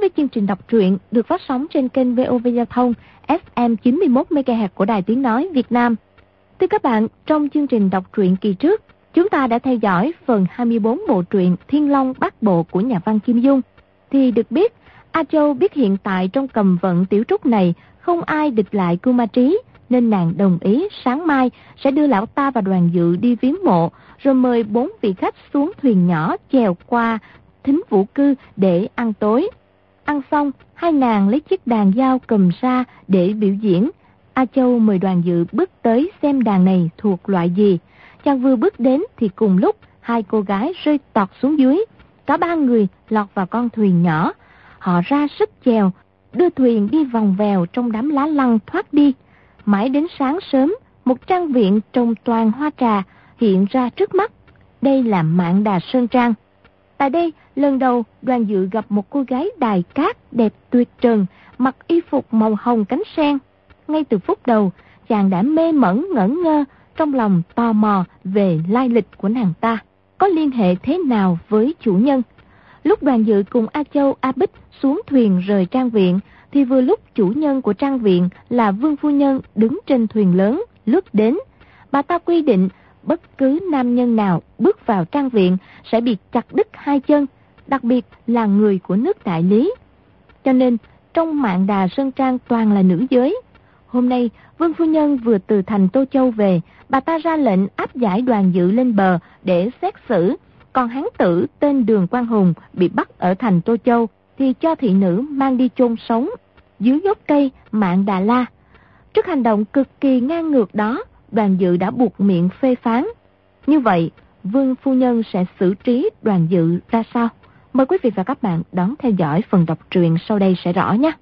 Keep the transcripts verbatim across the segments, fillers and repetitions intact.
với chương trình đọc truyện được phát sóng trên kênh vê o vê Giao thông ép em chín mươi mốt mê ga héc của Đài Tiếng Nói Việt Nam. Thưa các bạn, trong chương trình đọc truyện kỳ trước, chúng ta đã theo dõi phần hai mươi bốn bộ truyện Thiên Long Bát Bộ của nhà văn Kim Dung. Thì được biết, A Châu biết hiện tại trong cầm vận tiểu trúc này không ai địch lại Cưu Ma Trí, nên nàng đồng ý sáng mai sẽ đưa lão ta và Đoàn Dự đi viếng mộ, rồi mời bốn vị khách xuống thuyền nhỏ chèo qua Thính Vũ Cư để ăn tối. Ăn xong, hai nàng lấy chiếc đàn dao cầm ra để biểu diễn. A Châu mời Đoàn Dự bước tới xem đàn này thuộc loại gì. Chàng vừa bước đến thì cùng lúc hai cô gái rơi tọt xuống dưới. Cả ba người lọt vào con thuyền nhỏ. Họ ra sức chèo, đưa thuyền đi vòng vèo trong đám lá lăng thoát đi. Mãi đến sáng sớm, một trang viện trồng toàn hoa trà hiện ra trước mắt. Đây là Mạn Đà Sơn Trang. Tại đây, lần đầu Đoàn Dự gặp một cô gái đài cát đẹp tuyệt trần, mặc y phục màu hồng cánh sen. Ngay từ phút đầu, chàng đã mê mẩn ngẩn ngơ, trong lòng tò mò về lai lịch của nàng ta, có liên hệ thế nào với chủ nhân. Lúc Đoàn Dự cùng A Châu, A Bích xuống thuyền rời trang viện, thì vừa lúc chủ nhân của trang viện là Vương phu nhân đứng trên thuyền lớn lướt đến. Bà ta quy định bất cứ nam nhân nào bước vào trang viện sẽ bị chặt đứt hai chân, đặc biệt là người của nước Đại Lý. Cho nên trong Mạn Đà Sơn Trang toàn là nữ giới. Hôm nay Vương phu nhân vừa từ thành Tô Châu về, bà ta ra lệnh áp giải Đoàn Dự lên bờ để xét xử. Còn hán tử tên Đường Quang Hùng bị bắt ở thành Tô Châu thì cho thị nữ mang đi chôn sống dưới gốc cây Mạn Đà La. Trước hành động cực kỳ ngang ngược đó, Đoàn Dự đã buộc miệng phê phán. Như vậy, Vương phu nhân sẽ xử trí Đoàn Dự ra sao? Mời quý vị và các bạn đón theo dõi phần đọc truyện sau đây sẽ rõ nhé.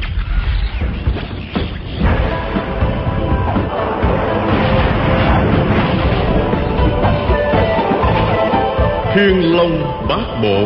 Thiên Long Bát Bộ.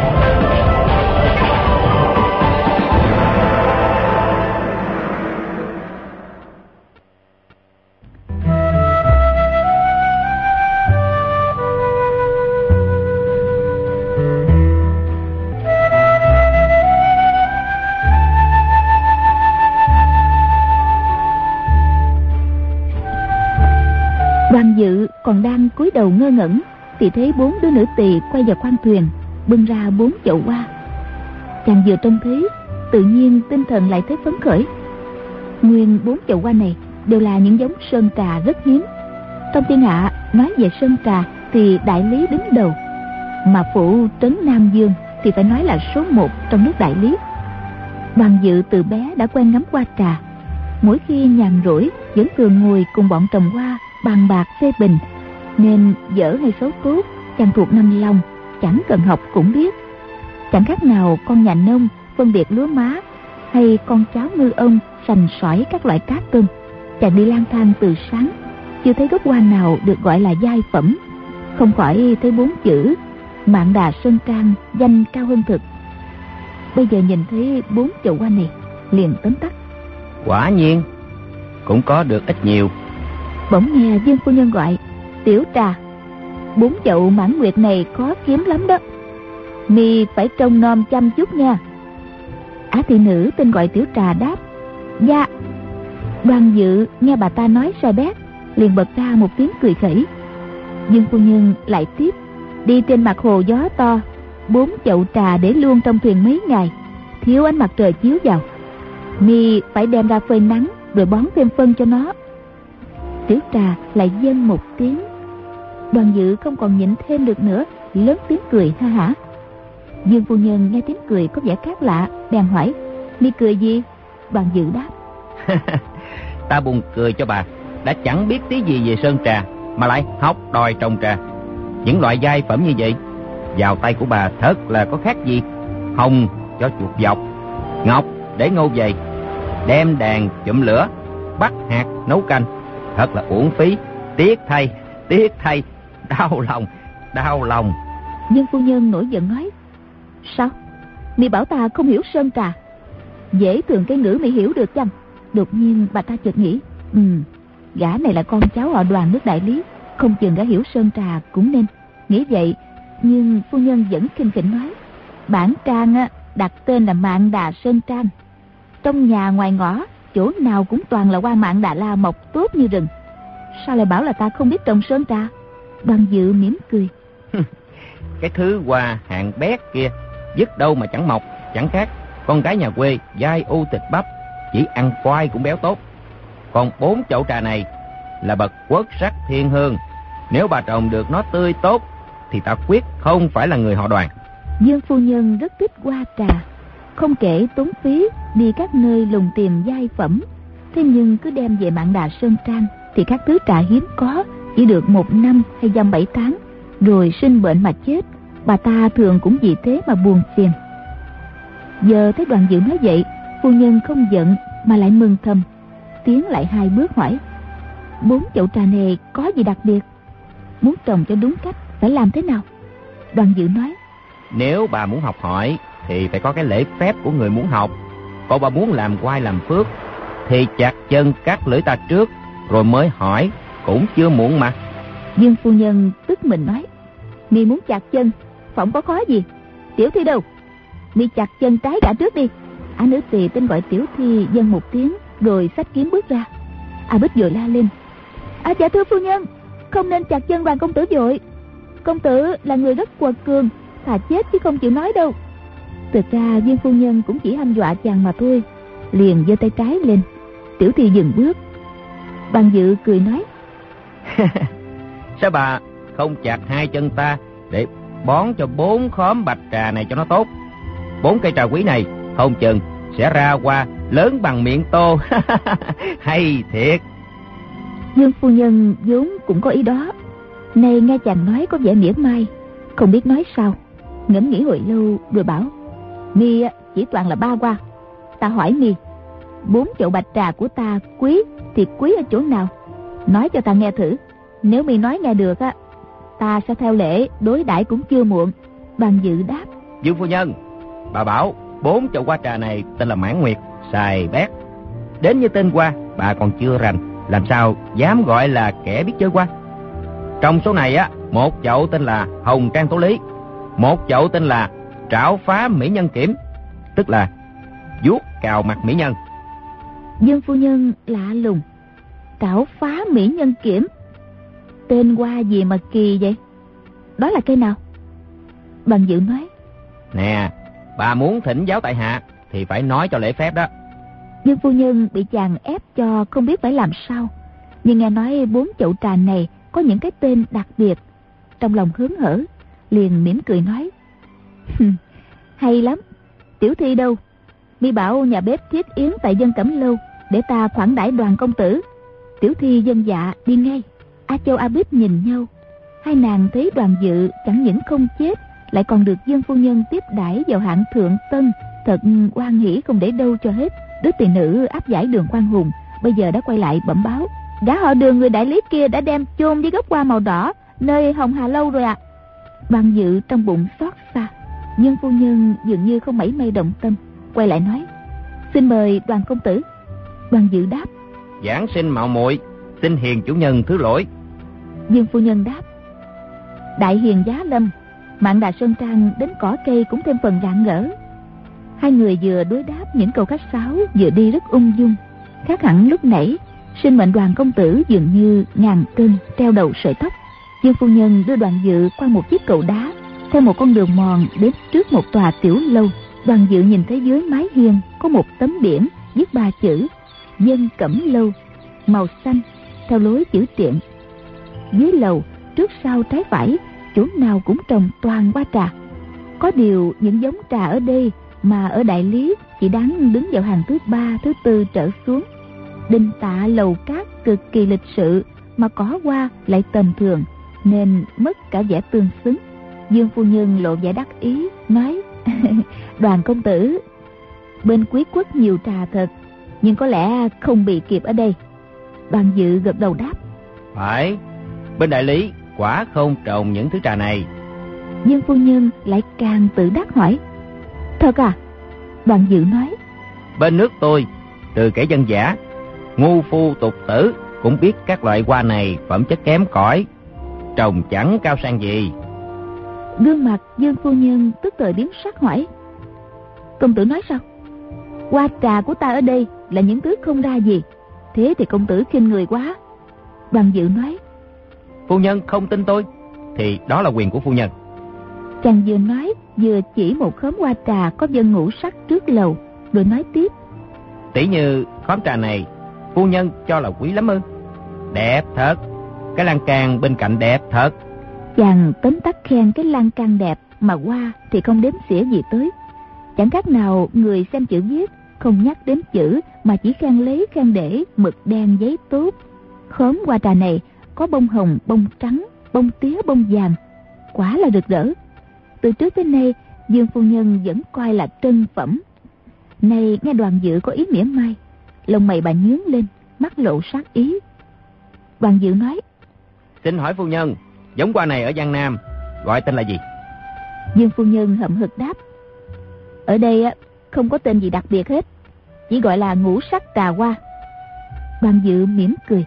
Đoàn Dự còn đang cúi đầu ngơ ngẩn thì thấy bốn đứa nữ tỳ quay vào khoang thuyền, bưng ra bốn chậu hoa. Chàng vừa trông thấy, tự nhiên tinh thần lại thấy phấn khởi. Nguyên bốn chậu hoa này đều là những giống sơn trà rất hiếm. Trong thiên hạ nói về sơn trà thì Đại Lý đứng đầu, mà phủ trấn Nam Dương thì phải nói là số một trong nước Đại Lý. Đoàn Dự từ bé đã quen ngắm hoa trà, mỗi khi nhàn rỗi vẫn thường ngồi cùng bọn trồng hoa bàn bạc phê bình, nên dở hay xấu tốt chàng thuộc năm lòng, chẳng cần học cũng biết. Chẳng khác nào con nhà nông phân biệt lúa má, hay con cháu ngư ông sành sỏi các loại cá cơm. Chàng đi lang thang từ sáng, chưa thấy gốc hoa nào được gọi là giai phẩm, không khỏi thấy bốn chữ Mạn Đà Sơn Trang danh cao hơn thực. Bây giờ nhìn thấy bốn chậu hoa này, liền tấm tắc: quả nhiên cũng có được ít nhiều. Bỗng nghe Vương phu nhân gọi: Tiểu Trà, bốn chậu mãn nguyệt này khó kiếm lắm đó, mi phải trông nom chăm chút nha. Á thị nữ tên gọi Tiểu Trà đáp: Dạ. Đoàn Dự nghe bà ta nói sai bét, liền bật ra một tiếng cười khẩy. Vương phu nhân lại tiếp: Đi trên mặt hồ gió to, bốn chậu trà để luôn trong thuyền mấy ngày, thiếu ánh mặt trời chiếu vào, mi phải đem ra phơi nắng rồi bón thêm phân cho nó. Tiểu Trà lại vâng một tiếng. Đoàn Dự không còn nhịn thêm được nữa, lớn tiếng cười ha hả. Dương phu nhân nghe tiếng cười có vẻ khác lạ, bèn hỏi: Mi cười gì? Đoàn Dự đáp: Ta buồn cười cho bà đã chẳng biết tí gì về sơn trà mà lại học đòi trồng trà. Những loại giai phẩm như vậy vào tay của bà thật là có khác gì. Hồng cho chuột dọc, ngọc để ngô vầy, đem đàn chụm lửa, bắt hạt nấu canh, thật là uổng phí. Tiếc thay, tiếc thay, đau lòng, đau lòng. Dương phu nhân nổi giận nói: Sao? Mi bảo ta không hiểu sơn trà? Dễ thường cái ngữ mi hiểu được chăng? Đột nhiên bà ta chợt nghĩ: Ừ, gã này là con cháu họ Đoàn nước Đại Lý, không chừng gã hiểu sơn trà cũng nên. Nghĩ vậy, nhưng phu nhân vẫn khinh khỉnh nói: Bản trang á, đặt tên là Mạn Đà Sơn Trang. Trong nhà ngoài ngõ, chỗ nào cũng toàn là hoa Mạn Đà La mọc tốt như rừng. Sao lại bảo là ta không biết trồng sơn trà? Đoàn Dự mỉm cười. Cái thứ hoa hạng bét kia dứt đâu mà chẳng mọc, chẳng khác con gái nhà quê dai u thịt bắp, chỉ ăn khoai cũng béo tốt. Còn bốn chậu trà này là bậc quốc sắc thiên hương, nếu bà trồng được nó tươi tốt thì ta quyết không phải là người họ Đoàn. Dương phu nhân rất thích hoa trà, không kể tốn phí đi các nơi lùng tìm giai phẩm. Thế nhưng cứ đem về Mạn Đà Sơn Trang thì các thứ trà hiếm có chỉ được một năm hay dăm bảy tháng, rồi sinh bệnh mà chết. Bà ta thường cũng vì thế mà buồn phiền. Giờ thấy Đoàn Dự nói vậy, phu nhân không giận mà lại mừng thầm, tiến lại hai bước hỏi: bốn chậu trà này có gì đặc biệt? Muốn trồng cho đúng cách phải làm thế nào? Đoàn Dự nói: nếu bà muốn học hỏi thì phải có cái lễ phép của người muốn học. Còn bà muốn làm oai làm phước thì chặt chân cắt lưỡi ta trước rồi mới hỏi, cũng chưa muộn mà. Dương phu nhân tức mình nói: mi muốn chặt chân phỏng có khó gì? Tiểu Thi đâu? Mi chặt chân trái gã trước đi. Á nữ tỳ tên gọi Tiểu Thi dâng một tiếng rồi xách kiếm bước ra. A Bích vội la lên: à dạ thưa phu nhân, không nên chặt chân Đoàn công tử vội. Công tử là người rất quật cường, thà chết chứ không chịu nói đâu. Thực ra Dương phu nhân cũng chỉ hăm dọa chàng mà thôi. Liền giơ tay trái lên. Tiểu Thi dừng bước. Đoàn Dự cười nói: sao bà không chặt hai chân ta để bón cho bốn khóm bạch trà này cho nó tốt? Bốn cây trà quý này không chừng sẽ ra hoa lớn bằng miệng tô. Hay thiệt. Dương phu nhân vốn cũng có ý đó, nay nghe chàng nói có vẻ mỉa mai, không biết nói sao, ngẫm nghĩ hồi lâu rồi bảo: mi chỉ toàn là ba hoa. Ta hỏi mi, bốn chậu bạch trà của ta quý thì quý ở chỗ nào? Nói cho ta nghe thử. Nếu mi nói nghe được á, ta sẽ theo lễ đối đãi cũng chưa muộn. Đoàn Dự đáp: Dương phu nhân, bà bảo bốn chậu hoa trà này tên là Mãn Nguyệt, xài bét. Đến như tên hoa bà còn chưa rành, làm sao dám gọi là kẻ biết chơi hoa. Trong số này á, một chậu tên là Hồng Trang Tố Lý, một chậu tên là Trảo Phá Mỹ Nhân Kiểm, tức là vuốt cào mặt mỹ nhân. Dương phu nhân lạ lùng: Trảo Phá Mỹ Nhân Kiểm, tên hoa gì mà kỳ vậy? Đó là cây nào? Đoàn Dự nói: nè, bà muốn thỉnh giáo tại hạ thì phải nói cho lễ phép đó. Dương phu nhân bị chàng ép cho không biết phải làm sao, nhưng nghe nói bốn chậu trà này có những cái tên đặc biệt, trong lòng hớn hở, liền mỉm cười nói: hay lắm. Tiểu Thi đâu? Mi bảo nhà bếp thiết yến tại Dân Cẩm Lâu để ta khoản đãi Đoàn công tử. Tiểu Thi dân dạ đi ngay. A Châu A Bích nhìn nhau, hai nàng thấy Đoàn Dự chẳng những không chết, lại còn được Dương phu nhân tiếp đãi vào hạng thượng tân, thật hoan hỉ không để đâu cho hết. Đứa tỳ nữ áp giải Đường Quang Hùng bây giờ đã quay lại bẩm báo: gã họ Đường người đại lý kia đã đem chôn với gốc hoa màu đỏ nơi Hồng Hà Lâu rồi ạ. À. Đoàn Dự trong bụng xót xa, nhưng phu nhân dường như không mảy may động tâm, quay lại nói: xin mời Đoàn công tử. Đoàn Dự đáp: giảng sinh mạo muội, xin hiền chủ nhân thứ lỗi. Dương phu nhân đáp: đại hiền giá lâm, Mạn Đà Sơn Trang đến cỏ cây cũng thêm phần rạng rỡ. Hai người vừa đối đáp những câu khách sáo, vừa đi rất ung dung, khác hẳn lúc nãy. Sinh mệnh Đoàn công tử dường như ngàn cân treo đầu sợi tóc. Dương phu nhân đưa Đoàn Dự qua một chiếc cầu đá, theo một con đường mòn đến trước một tòa tiểu lâu. Đoàn Dự nhìn thấy dưới mái hiên có một tấm biển viết ba chữ Dân Cẩm Lâu, màu xanh, theo lối chữ triện. Dưới lầu, trước sau trái phải, chỗ nào cũng trồng toàn hoa trà. Có điều những giống trà ở đây mà ở đại lý chỉ đáng đứng vào hàng thứ ba, thứ tư trở xuống. Đinh tạ lầu cát cực kỳ lịch sự, mà cỏ hoa lại tầm thường, nên mất cả vẻ tương xứng. Dương phu nhân lộ vẻ đắc ý, nói: Đoàn công tử, bên Quý Quốc nhiều trà thật, nhưng có lẽ không bị kịp ở đây. Đoàn Dự gật đầu đáp: phải, bên đại lý quả không trồng những thứ trà này. Dương phu nhân lại càng tự đắc hỏi: thật à? Đoàn Dự nói: bên nước tôi, từ kẻ dân dã, ngu phu tục tử cũng biết các loại hoa này phẩm chất kém cỏi, trồng chẳng cao sang gì. Gương mặt Dương phu nhân tức thời biến sắc hỏi: Công tử nói sao? Hoa trà của ta ở đây là những thứ không ra gì, thế thì công tử khinh người quá. Đoàn Dự nói: Phu nhân không tin tôi thì đó là quyền của phu nhân. Chàng vừa nói vừa chỉ một khóm hoa trà có vân ngũ sắc trước lầu, rồi nói tiếp: Tỷ như khóm trà này, phu nhân cho là quý lắm ư? Đẹp thật, cái lan can bên cạnh đẹp thật. Chàng tấm tắc khen cái lan can đẹp, mà hoa thì không đếm xỉa gì tới. Chẳng khác nào người xem chữ viết không nhắc đến chữ, mà chỉ khen lấy khen để mực đen giấy tốt. Khóm hoa trà này có bông hồng, bông trắng, bông tía, bông vàng, quả là rực rỡ. Từ trước tới nay Dương phu nhân vẫn coi là trân phẩm. Nay nghe Đoàn Dự có ý mỉa mai, lông mày bà nhướng lên, mắt lộ sát ý. Đoàn Dự nói: Xin hỏi phu nhân, giống hoa này ở Giang Nam gọi tên là gì? Dương phu nhân hậm hực đáp: Ở đây không có tên gì đặc biệt hết, chỉ gọi là ngũ sắc trà hoa. Đoàn Dự mỉm cười: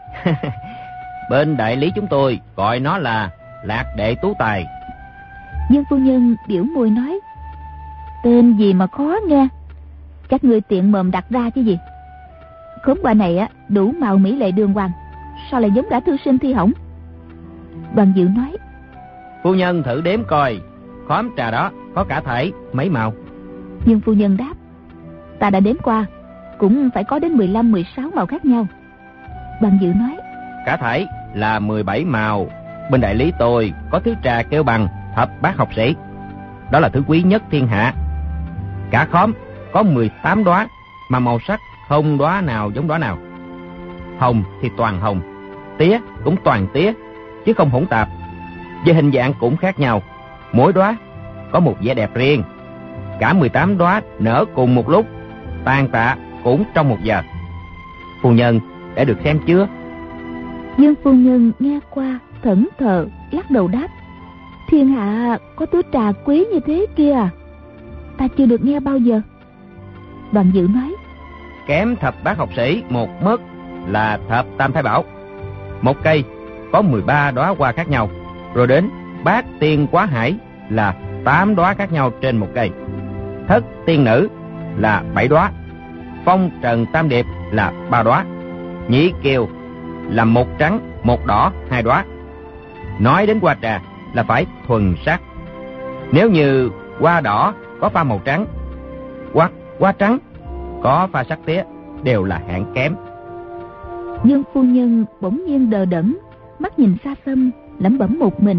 Bên đại lý chúng tôi gọi nó là lạc đệ tú tài. Dương phu nhân biểu môi nói: Tên gì mà khó nghe, các ngươi tiện mồm đặt ra chứ gì. Khóm hoa này á đủ màu mỹ lệ đường hoàng, sao lại giống gã thư sinh thi hỏng? Đoàn Dự nói: Phu nhân thử đếm coi, khóm trà đó có cả thảy mấy màu? Dương phu nhân đáp: Ta đã đếm qua, cũng phải có đến mười lăm mười sáu màu khác nhau. Đoàn Dự nói: Cả thảy là mười bảy màu. Bên đại lý tôi có thứ trà kêu bằng thập bát học sĩ, đó là thứ quý nhất thiên hạ. Cả khóm có mười tám đóa, mà màu sắc không đóa nào giống đóa nào. Hồng thì toàn hồng, tía cũng toàn tía, chứ không hỗn tạp. Về hình dạng cũng khác nhau, mỗi đóa có một vẻ đẹp riêng. Cả mười tám đóa nở cùng một lúc, tàn tạ cũng trong một giờ. Phu nhân đã được xem chưa? Dương phu nhân nghe qua thẫn thờ lắc đầu đáp: Thiên hạ có thứ trà quý như thế kia à? Ta chưa được nghe bao giờ. Đoàn Dự nói: Kém thập bát học sĩ một mức là thập tam thái bảo. Một cây có mười ba đóa hoa khác nhau, rồi đến bát tiên quá hải là tám đóa khác nhau trên một cây. Thất tiên nữ là bảy đóa, phong trần tam điệp là ba đóa, nhị kiều là một trắng một đỏ hai đóa. Nói đến hoa trà là phải thuần sắc. Nếu như hoa đỏ có pha màu trắng, hoặc hoa trắng có pha sắc tía, đều là hạng kém. Dương phu nhân bỗng nhiên đờ đẫn, mắt nhìn xa xăm, lẩm bẩm một mình: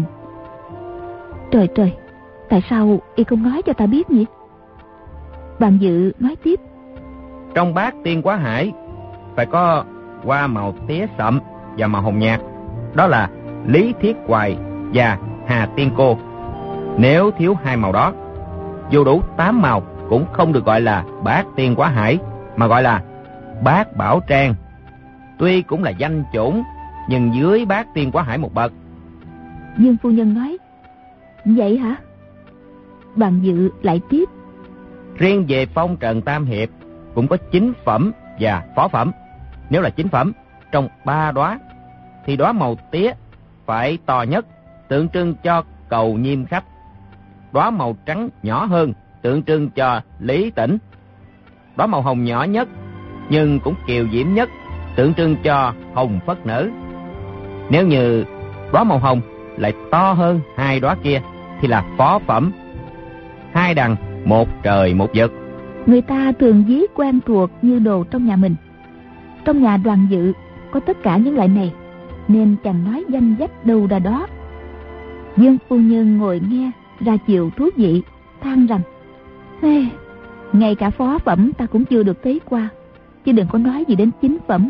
Trời trời, tại sao y không nói cho ta biết nhỉ? Đoàn Dự nói tiếp: Trong bát tiên quá hải phải có hoa màu tía sậm và màu hồng nhạt, đó là Lý Thiết Hoài và Hà Tiên Cô. Nếu thiếu hai màu đó, dù đủ tám màu cũng không được gọi là bát tiên quá hải, mà gọi là bát bảo trang. Tuy cũng là danh chủng, nhưng dưới bát tiên quá hải một bậc. Dương phu nhân nói: Vậy hả? Đoàn Dự lại tiếp: Riêng về phong trần tam hiệp cũng có chính phẩm và phó phẩm. Nếu là chính phẩm, trong ba đóa thì đóa màu tía phải to nhất, tượng trưng cho cầu nhiêm khách. Đóa màu trắng nhỏ hơn, tượng trưng cho lý tỉnh. Đóa màu hồng nhỏ nhất nhưng cũng kiều diễm nhất, tượng trưng cho hồng phất nở. Nếu như đóa màu hồng lại to hơn hai đóa kia thì là phó phẩm. Hai đằng một trời một vực. Người ta thường ví quen thuộc như đồ trong nhà mình. Trong nhà Đoàn Dự có tất cả những loại này, nên chàng nói danh dách đâu ra đó. Dương phu nhân ngồi nghe ra chiều thú vị, than rằng: Hey, ngay cả phó phẩm ta cũng chưa được thấy qua, chứ đừng có nói gì đến chính phẩm.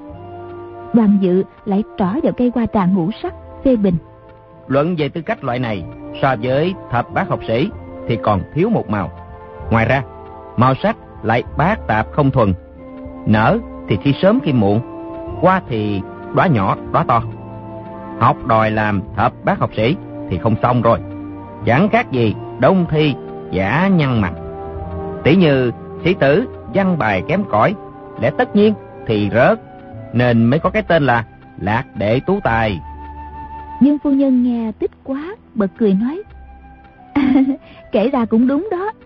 Đoàn Dự lại trỏ vào cây hoa trà ngũ sắc, phê bình: Luận về tư cách loại này, so với thập bát học sĩ thì còn thiếu một màu. Ngoài ra, màu sắc lại bát tạp không thuần. Nở thì khi sớm khi muộn, hoa thì đóa nhỏ đóa to. Học đòi làm thập bát học sĩ thì không xong rồi. Chẳng khác gì đông thi giả nhăn mặt. Tỷ như sĩ tử văn bài kém cỏi, lẽ tất nhiên thì rớt, nên mới có cái tên là lạc đệ tú tài. Dương phu nhân nghe tích quá, bật cười nói: Kể ra cũng đúng đó.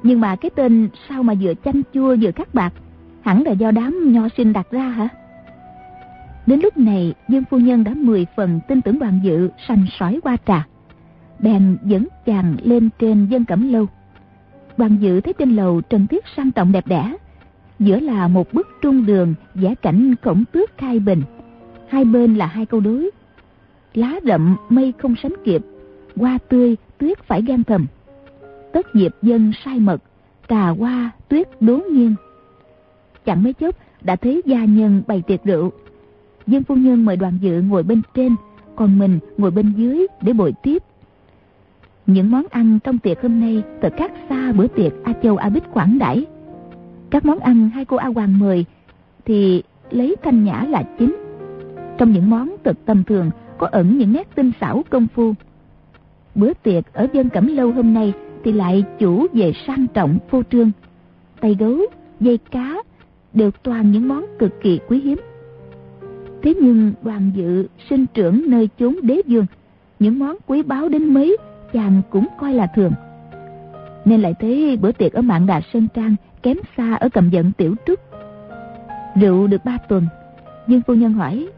Nhưng mà cái tên sao mà vừa chanh chua vừa khắc bạc, hẳn là do đám nho sinh đặt ra hả? Đến lúc này Dương phu nhân đã mười phần tin tưởng Đoàn Dự sành sỏi qua trà, bèn dẫn chàng lên trên Dân Cẩm Lâu. Đoàn Dự thấy trên lầu trần thiết sang trọng đẹp đẽ, giữa là một bức trung đường vẽ cảnh khổng tước khai bình, hai bên là hai câu đối: lá rậm mây không sánh kịp, hoa tươi tuyết phải gan thầm, tất diệp dân sai mật, trà hoa tuyết đố nghiêng. Chẳng mấy chốc đã thấy gia nhân bày tiệc rượu. Dương phu nhân mời Đoàn Dự ngồi bên trên, còn mình ngồi bên dưới để bồi tiếp. Những món ăn trong tiệc hôm nay thật khác xa bữa tiệc A Châu A Bích khoản đãi. Các món ăn hai cô A Hoàng mời thì lấy thanh nhã là chính. Trong những món thật tầm thường có ẩn những nét tinh xảo công phu. Bữa tiệc ở Dân Cẩm Lâu hôm nay thì lại chủ về sang trọng phô trương. Tay gấu, dây cá đều toàn những món cực kỳ quý hiếm. Thế nhưng Đoàn Dự sinh trưởng nơi chốn đế vương, những món quý báu đến mấy chàng cũng coi là thường, nên lại thấy bữa tiệc ở Mạn Đà Sơn Trang kém xa ở Cầm Dận Tiểu Trúc. Rượu được ba tuần, Dương phu nhân hỏi: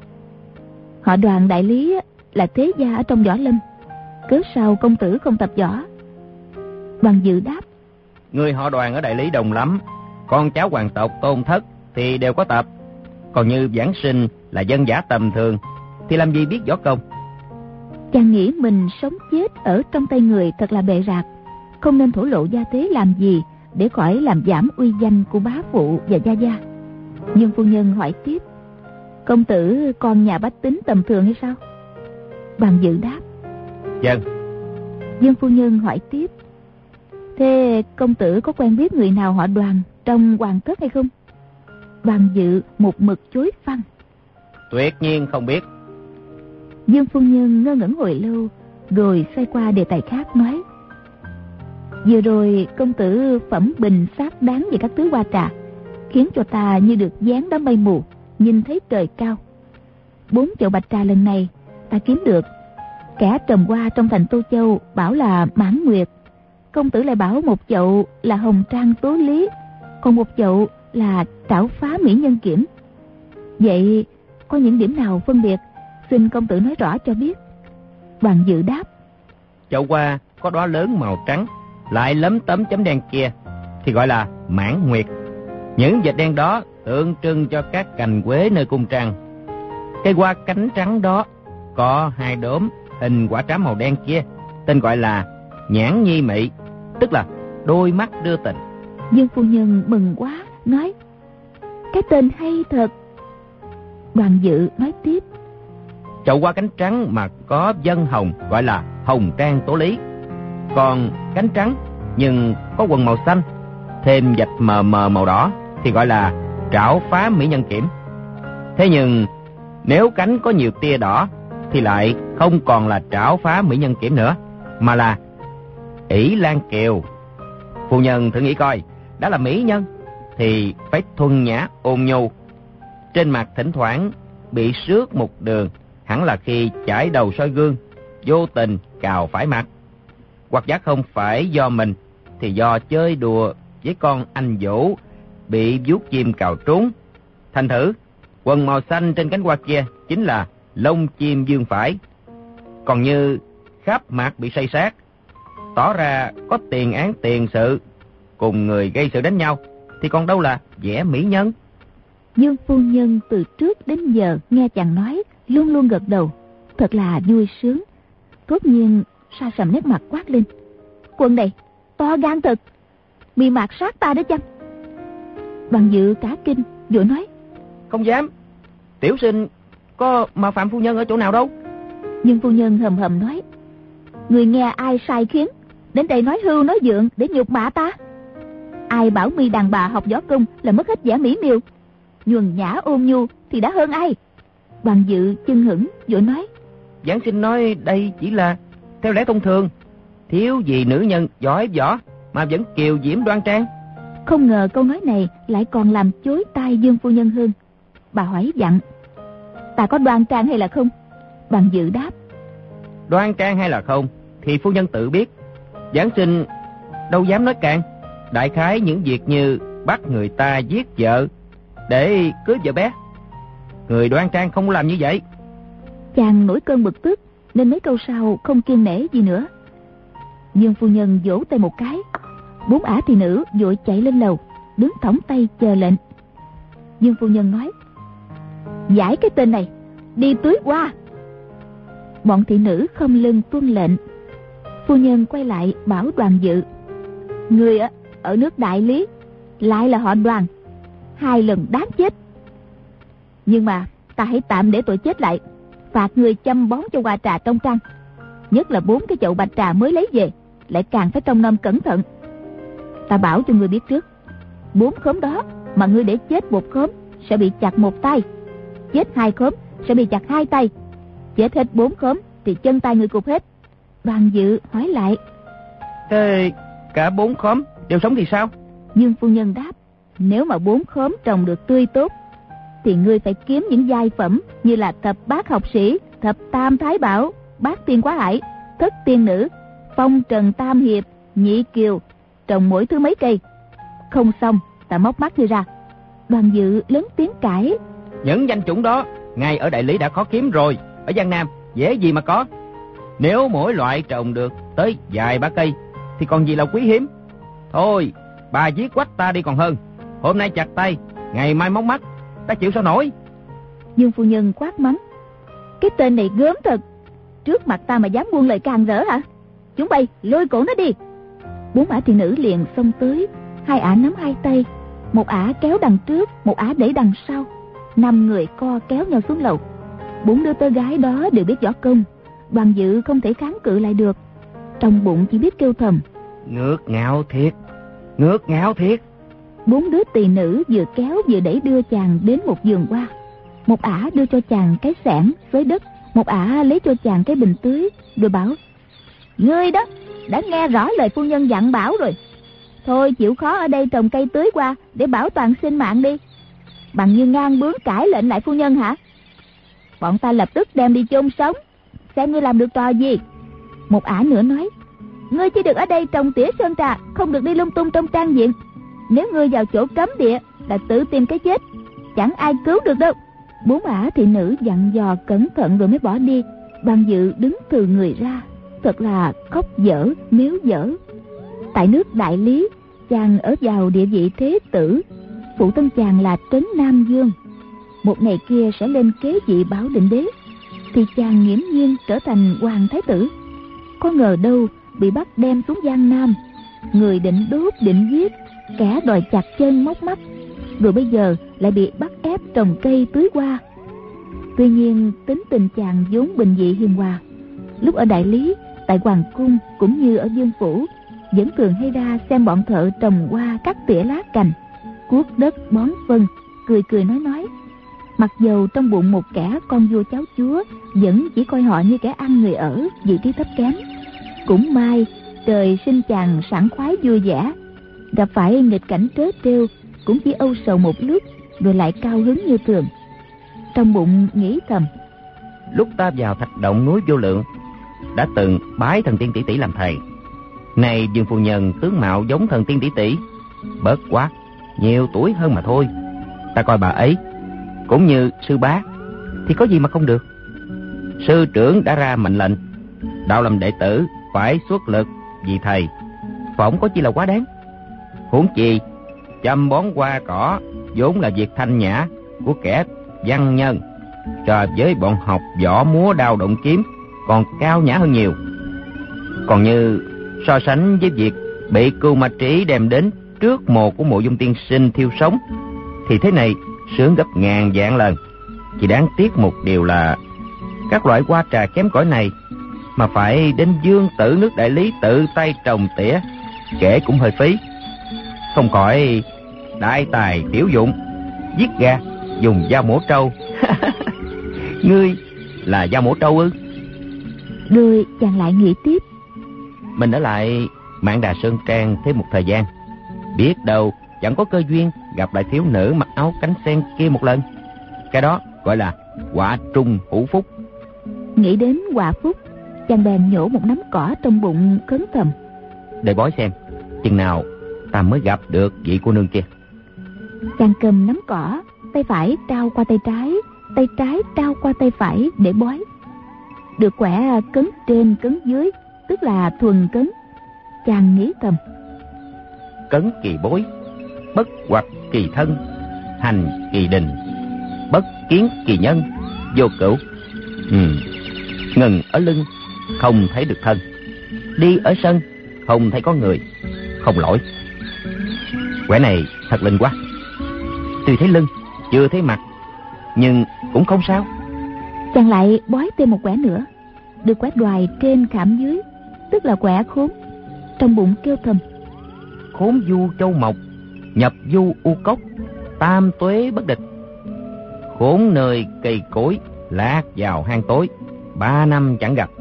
họ Đoàn đại lý là thế gia ở trong võ lâm, cớ sao công tử không tập võ? Đoàn Dự đáp: người họ Đoàn ở đại lý đông lắm, con cháu hoàng tộc tôn thất thì đều có tập, còn như giảng sinh là dân giả tầm thường thì làm gì biết võ công. Chàng nghĩ mình sống chết ở trong tay người thật là bệ rạc, không nên thổ lộ gia thế làm gì để khỏi làm giảm uy danh của bá phụ và gia gia. Dương phu nhân hỏi tiếp: công tử con nhà bách tính tầm thường hay sao? Đoàn Dự đáp: vâng. Dương phu nhân hỏi tiếp: thế công tử có quen biết người nào họ Đoàn trong hoàng thất hay không? Đoàn Dự một mực chối phăng: tuyệt nhiên không biết. Dương phu nhân ngơ ngẩn hồi lâu, rồi xoay qua đề tài khác nói: vừa rồi công tử phẩm bình xác đáng về các thứ hoa trà, khiến cho ta như được dán đám mây mù, nhìn thấy trời cao. Bốn chậu bạch trà lần này ta kiếm được, kẻ trồng hoa trong thành Tô Châu bảo là mãn nguyệt, công tử lại bảo một chậu là hồng trang tố lý, còn một chậu là trảo phá mỹ nhân kiểm. Vậy có những điểm nào phân biệt, xin công tử nói rõ cho biết. Đoàn Dự đáp: chậu hoa có đóa lớn màu trắng lại lấm tấm chấm đen kia thì gọi là mãn nguyệt. Những vệt đen đó tượng trưng cho các cành quế nơi cung trăng. Cây hoa cánh trắng đó có hai đốm hình quả trám màu đen kia tên gọi là nhãn nhi mị, tức là đôi mắt đưa tình. Dương phu nhân mừng quá, nói: cái tên hay thật. Đoàn Dự nói tiếp: chậu hoa cánh trắng mà có vân hồng gọi là hồng trang tố lý, còn cánh trắng nhưng có quần màu xanh thêm vạch mờ mờ màu đỏ thì gọi là trảo phá mỹ nhân kiểm. Thế nhưng nếu cánh có nhiều tia đỏ thì lại không còn là trảo phá mỹ nhân kiểm nữa, mà là ỷ lan kiều. Phu nhân thử nghĩ coi, đã là mỹ nhân thì phải thuần nhã ôn nhu, trên mặt thỉnh thoảng bị xước một đường, hẳn là khi chải đầu soi gương vô tình cào phải mặt, hoặc giả không phải do mình thì do chơi đùa với con anh Vũ bị vuốt chim cào trúng. Thành thử quần màu xanh trên cánh hoa kia chính là lông chim dương phải, còn như khắp mặt bị xây sát, tỏ ra có tiền án tiền sự, cùng người gây sự đánh nhau thì còn đâu là vẻ mỹ nhân. Dương phu nhân từ trước đến giờ nghe chàng nói luôn luôn gật đầu, thật là vui sướng. Thốt nhiên sa sầm nét mặt quát lên: Quân này to gan thật, mì mạt sát ta đó chăng? Đoàn Dự cả kinh vội nói: Không dám, tiểu sinh có mà phạm phu nhân ở chỗ nào đâu. Nhưng phu nhân hầm hầm nói: Người nghe ai sai khiến đến đây nói hưu nói dượng để nhục mạ ta? Ai bảo mi đàn bà học võ công là mất hết vẻ mỹ miều, nhuần nhã ôn nhu thì đã hơn ai? Đoàn Dự chưng hửng vội nói: Giảng sinh nói đây chỉ là theo lẽ thông thường, thiếu gì nữ nhân giỏi võ mà vẫn kiều diễm đoan trang. Không ngờ câu nói này lại còn làm chối tai Dương phu nhân hơn. Bà hỏi dặn: Ta có đoan trang hay là không? Đoàn Dự đáp: Đoan trang hay là không thì phu nhân tự biết, giảng sinh đâu dám nói càng. đại khái những việc như bắt người ta giết vợ để cưới vợ bé. Người đoan trang không làm như vậy. Chàng nổi cơn bực tức nên mấy câu sau không kiêng nể gì nữa. Dương phu nhân vỗ tay một cái, bốn ả thị nữ vội chạy lên lầu, đứng thõng tay chờ lệnh. Dương phu nhân nói: giải cái tên này, đi tưới qua. Bọn thị nữ không lưng tuân lệnh. Phu nhân quay lại bảo Đoàn Dự: người ở nước Đại Lý lại là họ Đoàn, hai lần đáng chết. Nhưng mà ta hãy tạm để tội chết lại, phạt người chăm bón cho hoa trà trong trăng, nhất là bốn cái chậu bạch trà mới lấy về, lại càng phải trông nom cẩn thận. Ta bảo cho ngươi biết trước, bốn khóm đó mà ngươi để chết một khóm sẽ bị chặt một tay, chết hai khóm sẽ bị chặt hai tay, chết hết bốn khóm thì chân tay ngươi cụt hết. Đoàn Dự hỏi lại: thế cả bốn khóm đều sống thì sao? Dương phu nhân đáp: nếu mà bốn khóm trồng được tươi tốt thì ngươi phải kiếm những giai phẩm như là thập bát học sĩ, thập tam thái bảo, bát tiên quá hải, thất tiên nữ, phong trần tam hiệp, nhị kiều, trồng mỗi thứ mấy cây. Không xong ta móc mắt ngươi ra. Đoàn Dự lớn tiếng cãi: những danh chủng đó ngay ở Đại Lý đã khó kiếm rồi, ở Giang Nam dễ gì mà có. Nếu mỗi loại trồng được tới vài ba cây thì còn gì là quý hiếm. Thôi bà giết quách ta đi còn hơn. Hôm nay chặt tay, ngày mai móc mắt, ta chịu sao nổi. Dương phu nhân quát mắng: cái tên này gớm thật, trước mặt ta mà dám buông lời càng rỡ hả? Chúng bay lôi cổ nó đi. Bốn ả thị nữ liền xông tới, hai ả nắm hai tay, một ả kéo đằng trước, một ả đẩy đằng sau. Năm người co kéo nhau xuống lầu. Bốn đứa tơ gái đó đều biết võ công, Đoàn Dự không thể kháng cự lại được, trong bụng chỉ biết kêu thầm: ngước ngạo thiệt, ngước ngạo thiệt. Bốn đứa tỳ nữ vừa kéo vừa đẩy đưa chàng đến một vườn hoa. Một ả đưa cho chàng cái xẻng xới đất, một ả lấy cho chàng cái bình tưới, rồi bảo: ngươi đó đã nghe rõ lời phu nhân dặn bảo rồi, thôi chịu khó ở đây trồng cây tưới qua để bảo toàn sinh mạng đi. Bằng như ngang bướng cãi lệnh lại phu nhân hả? Bọn ta lập tức đem đi chôn sống, xem ngươi làm được trò gì. Một ả nữa nói: ngươi chỉ được ở đây trồng tỉa sơn trà, không được đi lung tung trong trang viện. Nếu ngươi vào chỗ cấm địa là tự tìm cái chết, chẳng ai cứu được đâu. Bốn ả thị nữ dặn dò cẩn thận rồi mới bỏ đi. Đoàn Dự đứng từ người ra, thật là khóc dở miếu dở. Tại nước Đại Lý, chàng ở vào địa vị thế tử, phụ thân chàng là Trấn Nam Dương. Một ngày kia sẽ lên kế vị Bảo Định Đế, thì chàng nghiễm nhiên trở thành hoàng thái tử. Có ngờ đâu bị bắt đem xuống Giang Nam, người định đốt định giết, kẻ đòi chặt chân móc mắt, rồi bây giờ lại bị bắt ép trồng cây tưới hoa. Tuy nhiên tính tình chàng vốn bình dị hiền hòa, lúc ở Đại Lý, tại hoàng cung cũng như ở Dương phủ, vẫn thường hay ra xem bọn thợ trồng hoa cắt tỉa lá cành, cuốc đất bón phân, cười cười nói nói. Mặc dầu trong bụng một kẻ con vua cháu chúa, vẫn chỉ coi họ như kẻ ăn người ở, vị trí thấp kém. Cũng may trời sinh chàng sảng khoái vui vẻ, gặp phải nghịch cảnh trớ trêu cũng chỉ âu sầu một lúc, rồi lại cao hứng như thường. Trong bụng nghĩ thầm: lúc ta vào thạch động núi Vô Lượng đã từng bái thần tiên tỷ tỷ làm thầy. Này Dương phu nhân tướng mạo giống thần tiên tỷ tỷ, bớt quá nhiều tuổi hơn mà thôi. Ta coi bà ấy cũng như sư bá thì có gì mà không được. Sư trưởng đã ra mệnh lệnh, đạo làm đệ tử phải xuất lực vì thầy, phỏng có chi là quá đáng. Huống chi chăm bón hoa cỏ vốn là việc thanh nhã của kẻ văn nhân, so với bọn học võ múa đao động kiếm còn cao nhã hơn nhiều. Còn như so sánh với việc bị Cưu Ma Trí đem đến trước mộ của Mộ Dung tiên sinh thiêu sống thì thế này sướng gấp ngàn vạn lần. Chỉ đáng tiếc một điều là các loại hoa trà kém cỏi này mà phải đến Dương tử nước Đại Lý tự tay trồng tỉa, kể cũng hơi phí. Không khỏi đại tài tiểu dụng, giết gà dùng dao mổ trâu. Ngươi là dao mổ trâu ư? Rồi chàng lại nghĩ tiếp: mình ở lại Mạn Đà Sơn Trang thêm một thời gian, biết đâu chẳng có cơ duyên gặp lại thiếu nữ mặc áo cánh sen kia một lần. Cái đó gọi là quả trung hữu phúc. Nghĩ đến quả phúc, chàng bèn nhổ một nắm cỏ trong bụng, khấn thầm: để bói xem chừng nào ta mới gặp được vị cô nương kia. Chàng cầm nắm cỏ, tay phải trao qua tay trái, tay trái trao qua tay phải để bói. Được quẻ cấn trên cấn dưới, tức là thuần cấn. Chàng nghĩ thầm: Cấn kỳ bối, bất hoặc kỳ thân, hành kỳ đình, bất kiến kỳ nhân, vô cửu. Ừ. Ngừng ở lưng, không thấy được thân. Đi ở sân, không thấy có người, không lỗi. Quẻ này thật linh quá. Tuy thấy lưng, chưa thấy mặt, nhưng cũng không sao. Chàng lại bói thêm một quẻ nữa. Được quẻ đoài trên khảm dưới, tức là quẻ khốn. Trong bụng kêu thầm: Khốn du châu mộc, nhập du u cốc, tam tuế bất địch. Khốn nơi cây cối, lạc vào hang tối, ba năm chẳng gặp.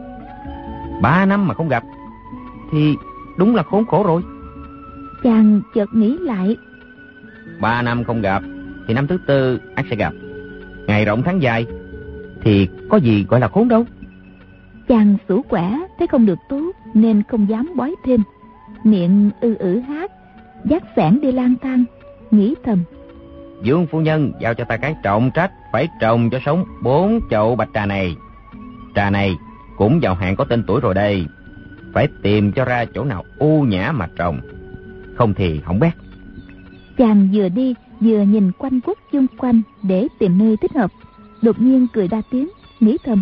Ba năm mà không gặp thì đúng là khốn khổ rồi. Chàng chợt nghĩ lại: Ba năm không gặp thì năm thứ tư ắt sẽ gặp. Ngày rộng tháng dài thì có gì gọi là khốn đâu. Chàng sủ quẻ thấy không được tốt nên không dám bói thêm. Miệng ư ử hát, dắt xẻng đi lang thang, nghĩ thầm: Dương phu nhân giao cho ta cái trọng trách, phải trồng cho sống bốn chậu bạch trà này. Trà này cũng vào hạn có tên tuổi rồi đây, phải tìm cho ra chỗ nào u nhã mà trồng, không thì hỏng bét. Chàng vừa đi vừa nhìn quanh quất chung quanh để tìm nơi thích hợp. Đột nhiên cười ra tiếng, nghĩ thầm: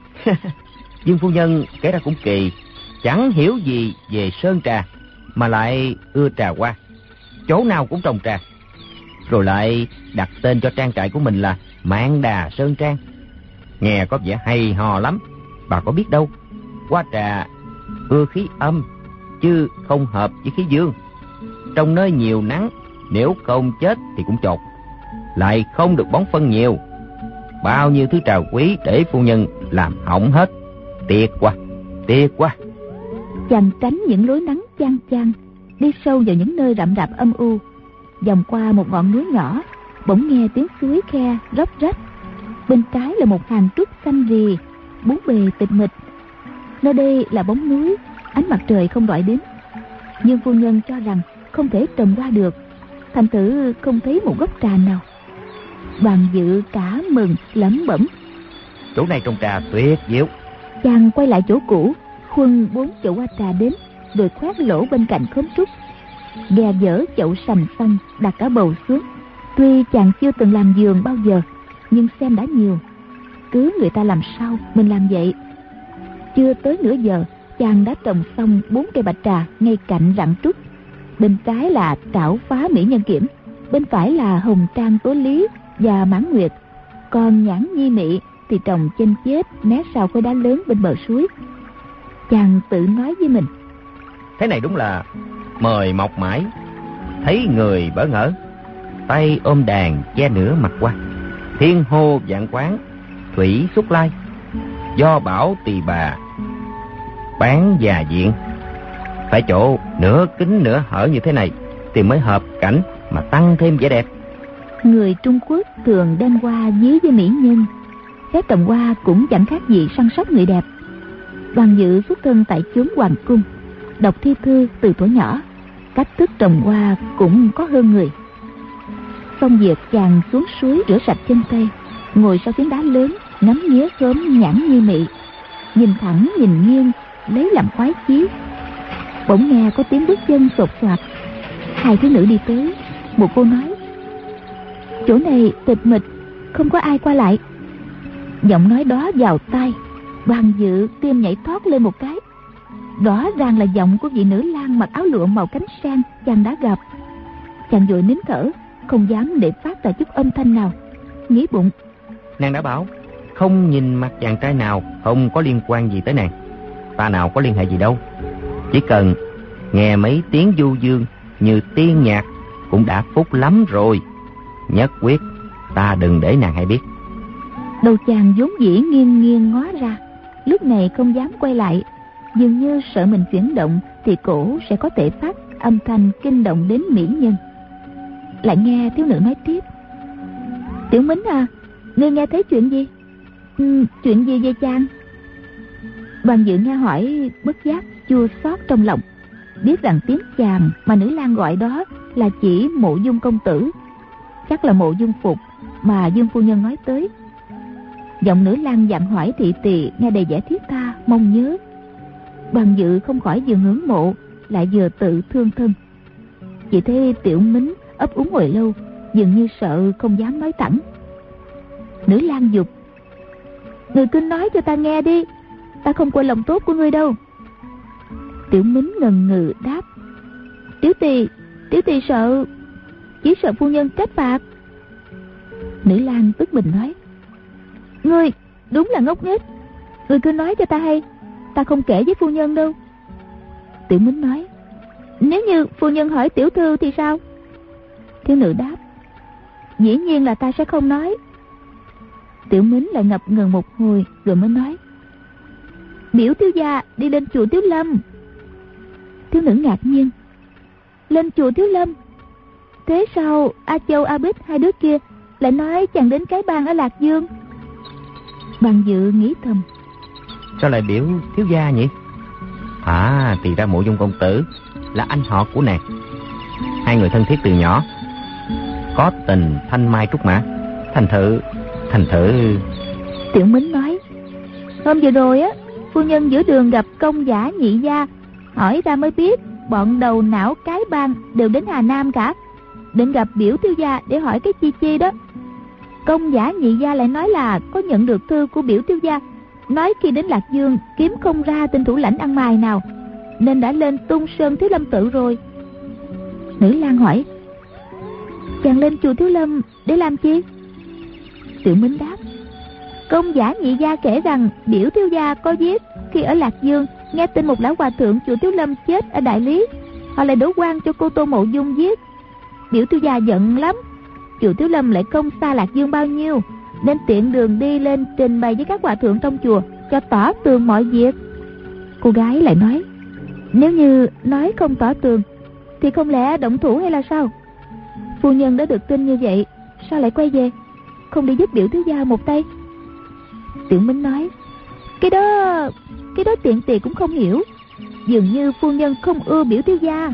Dương phu nhân kể ra cũng kỳ, chẳng hiểu gì về sơn trà mà lại ưa trà hoa, chỗ nào cũng trồng trà, rồi lại đặt tên cho trang trại của mình là Mạn Đà Sơn Trang. Nghe có vẻ hay ho lắm. Bà có biết đâu, hoa trà ưa khí âm chứ không hợp với khí dương. Trong nơi nhiều nắng, nếu không chết thì cũng chột, lại không được bón phân nhiều. Bao nhiêu thứ trà quý để phu nhân làm hỏng hết. Tiếc quá, tiếc quá. Chàng tránh những lối nắng chang chang, đi sâu vào những nơi rậm rạp âm u. Vòng qua một ngọn núi nhỏ, bỗng nghe tiếng suối khe róc rách. Bên trái là một hàng trúc xanh rì, bốn bề tịch mịch. Nơi đây là bóng núi, ánh mặt trời không rọi đến. Nhưng phu nhân cho rằng không thể trồng hoa được, thành thử không thấy một gốc trà nào. Đoàn Dự cả mừng lẩm bẩm: Chỗ này trồng trà tuyệt diệu. Chàng quay lại chỗ cũ, khuân bốn chậu hoa trà đến, rồi khoét lỗ bên cạnh khóm trúc, đè dở chậu sành xanh, đặt cả bầu xuống. Tuy chàng chưa từng làm vườn bao giờ, nhưng xem đã nhiều. Cứ người ta làm sao mình làm vậy. Chưa tới nửa giờ, chàng đã trồng xong bốn cây bạch trà ngay cạnh rặng trúc. Bên trái là Trảo Phá Mỹ Nhân Kiểm, bên phải là Hồng Trang Tố Lý và Mãn Nguyệt. Còn Nhãn Nhi Mị thì trồng chênh chết né sau khối đá lớn bên bờ suối. Chàng tự nói với mình: Thế này đúng là mời mọc mãi, thấy người bỡ ngỡ. Tay ôm đàn che nửa mặt qua, thiên hô vạn quán, thủy xuất lai. Do bảo tỳ bà, bán già diện. Phải chỗ nửa kính nửa hở như thế này thì mới hợp cảnh mà tăng thêm vẻ đẹp. Người Trung Quốc thường đem hoa ví với mỹ nhân, phép trồng hoa cũng chẳng khác gì săn sóc người đẹp. Đoàn Dự xuất thân tại chốn hoàng cung, đọc thi thư từ tuổi nhỏ, cách thức trồng hoa cũng có hơn người. Xong việc, chàng xuống suối rửa sạch chân tay, ngồi sau phiến đá lớn ngắm nghía khóm Nhãn Nhi Mị, nhìn thẳng nhìn nghiêng lấy làm khoái chí. Bỗng nghe có tiếng bước chân sột soạt, hai thiếu nữ đi tới. Một cô nói: Chỗ này tịch mịch, không có ai qua lại. Giọng nói đó vào tai, Đoàn Dự tim nhảy thoát lên một cái. Rõ ràng là giọng của vị nữ lang mặc áo lụa màu cánh sen chàng đã gặp. Chàng vội nín thở, không dám để phát ra chút âm thanh nào, nghĩ bụng: Nàng đã bảo không nhìn mặt chàng trai nào không có liên quan gì tới nàng. Ta nào có liên hệ gì đâu, chỉ cần nghe mấy tiếng du dương như tiên nhạc cũng đã phúc lắm rồi. Nhất quyết ta đừng để nàng hay biết. Đầu chàng vốn dĩ nghiêng nghiêng ngó ra, lúc này không dám quay lại, dường như sợ mình chuyển động thì cổ sẽ có thể phát âm thanh kinh động đến mỹ nhân. Lại nghe thiếu nữ nói tiếp: Tiểu Mính à, ngươi nghe thấy chuyện gì? Ừ, chuyện gì vậy chàng? Đoàn Dự nghe hỏi bất giác chua xót trong lòng. biết rằng tiếng chàng mà nữ lang gọi đó là chỉ Mộ Dung công tử, chắc là Mộ Dung Phục mà Dương phu nhân nói tới. Giọng nữ lang dặn hỏi thị tỳ nghe đầy vẻ thiết tha mong nhớ. Đoàn Dự không khỏi vừa ngưỡng mộ lại vừa tự thương thân. Chỉ thấy Tiểu Mính ấp úng hồi lâu, dường như sợ không dám nói thẳng. Nữ lang dục: "Người cứ nói cho ta nghe đi, ta không quên lòng tốt của ngươi đâu." Tiểu Mính ngần ngừ đáp: "Tiểu tỳ, tiểu tỳ sợ, chỉ sợ phu nhân trách phạt." Nữ lang tức mình nói: "Ngươi đúng là ngốc nghếch, ngươi cứ nói cho ta hay, ta không kể với phu nhân đâu." Tiểu Mính nói: "Nếu như phu nhân hỏi tiểu thư thì sao?" Thiếu nữ đáp: "Dĩ nhiên là ta sẽ không nói." Tiểu Mính lại ngập ngừng một hồi rồi mới nói: "Biểu thiếu gia đi lên chùa Tiếu Lâm." Thiếu nữ ngạc nhiên: "Lên chùa Tiếu Lâm? Thế sao A Châu A Bích hai đứa kia lại nói chàng đến cái bang ở Lạc Dương?" Đoàn Dự nghĩ thầm: sao lại biểu thiếu gia nhỉ? À, thì ra Mộ Dung công tử là anh họ của nàng, hai người thân thiết từ nhỏ, có tình thanh mai trúc mã. Thành thử thành thử Tiểu Mính nói: "Hôm vừa rồi á, phu nhân giữa đường gặp Công Giả Nhị Gia, hỏi ra mới biết bọn đầu não cái bang đều đến Hà Nam cả, định gặp biểu thiếu gia để hỏi cái chi chi đó. Công Giả Nhị Gia lại nói là có nhận được thư của biểu thiếu gia, nói khi đến Lạc Dương kiếm không ra tên thủ lãnh ăn mày nào, nên đã lên Tung Sơn Thiếu Lâm tự rồi." Nữ lang hỏi: "Chàng lên chùa Thiếu Lâm để làm chi?" Tiểu Mính đáp: "Công Giả Nhị Gia kể rằng biểu thiếu gia có viết khi ở Lạc Dương nghe tin một lão hòa thượng chùa Thiếu Lâm chết ở Đại Lý, họ lại đổ quan cho cô Tô Mộ Dung giết. Biểu thiếu gia giận lắm, chùa Thiếu Lâm lại không xa Lạc Dương bao nhiêu, nên tiện đường đi lên trình bày với các hòa thượng trong chùa cho tỏ tường mọi việc." Cô gái lại nói: "Nếu như nói không tỏ tường thì không lẽ động thủ hay là sao? Phu nhân đã được tin như vậy, sao lại quay về, không đi giúp biểu thiếu gia một tay?" Tiểu Mính nói: Cái đó Cái đó tiện tì cũng không hiểu, dường như phu nhân không ưa biểu thiếu gia."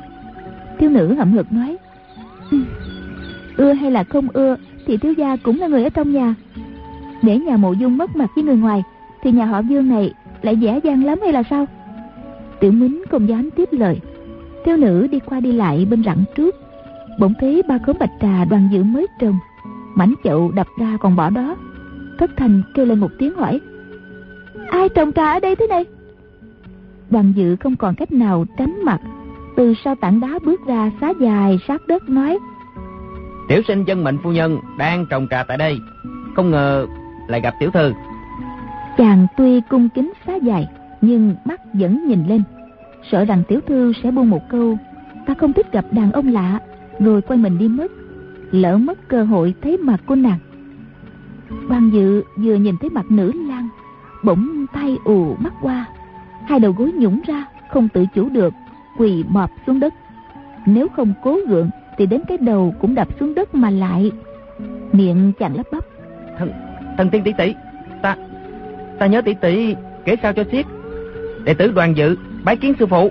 Thiếu nữ hậm hực nói: ừ, "Ưa hay là không ưa thì thiếu gia cũng là người ở trong nhà. Để nhà Mộ Dung mất mặt với người ngoài thì nhà họ Dương này lại dễ dàng lắm hay là sao?" Tiểu Mính không dám tiếp lời. Thiếu nữ đi qua đi lại bên rặng trước, bỗng thấy ba khóm bạch trà Đoàn Dự mới trồng, mảnh chậu đập ra còn bỏ đó, thất thanh kêu lên một tiếng hỏi: "Ai trồng trà ở đây thế này?" Đoàn Dự không còn cách nào tránh mặt, từ sau tảng đá bước ra xá dài sát đất nói: "Tiểu sinh dân mệnh phu nhân đang trồng trà tại đây, không ngờ lại gặp tiểu thư." Chàng tuy cung kính xá dài nhưng mắt vẫn nhìn lên, sợ rằng tiểu thư sẽ buông một câu "ta không thích gặp đàn ông lạ", rồi quay mình đi mất, lỡ mất cơ hội thấy mặt của nàng. Đoàn Dự vừa nhìn thấy mặt nữ lang, bỗng tay ù mắt qua, hai đầu gối nhũn ra không tự chủ được, quỳ mọp xuống đất. Nếu không cố gượng thì đến cái đầu cũng đập xuống đất mà lại. Miệng chàng lắp bắp: Thần, thần tiên tỷ tỷ, ta ta nhớ tỷ tỷ kể sao cho xiết. Đệ tử Đoàn Dự bái kiến sư phụ.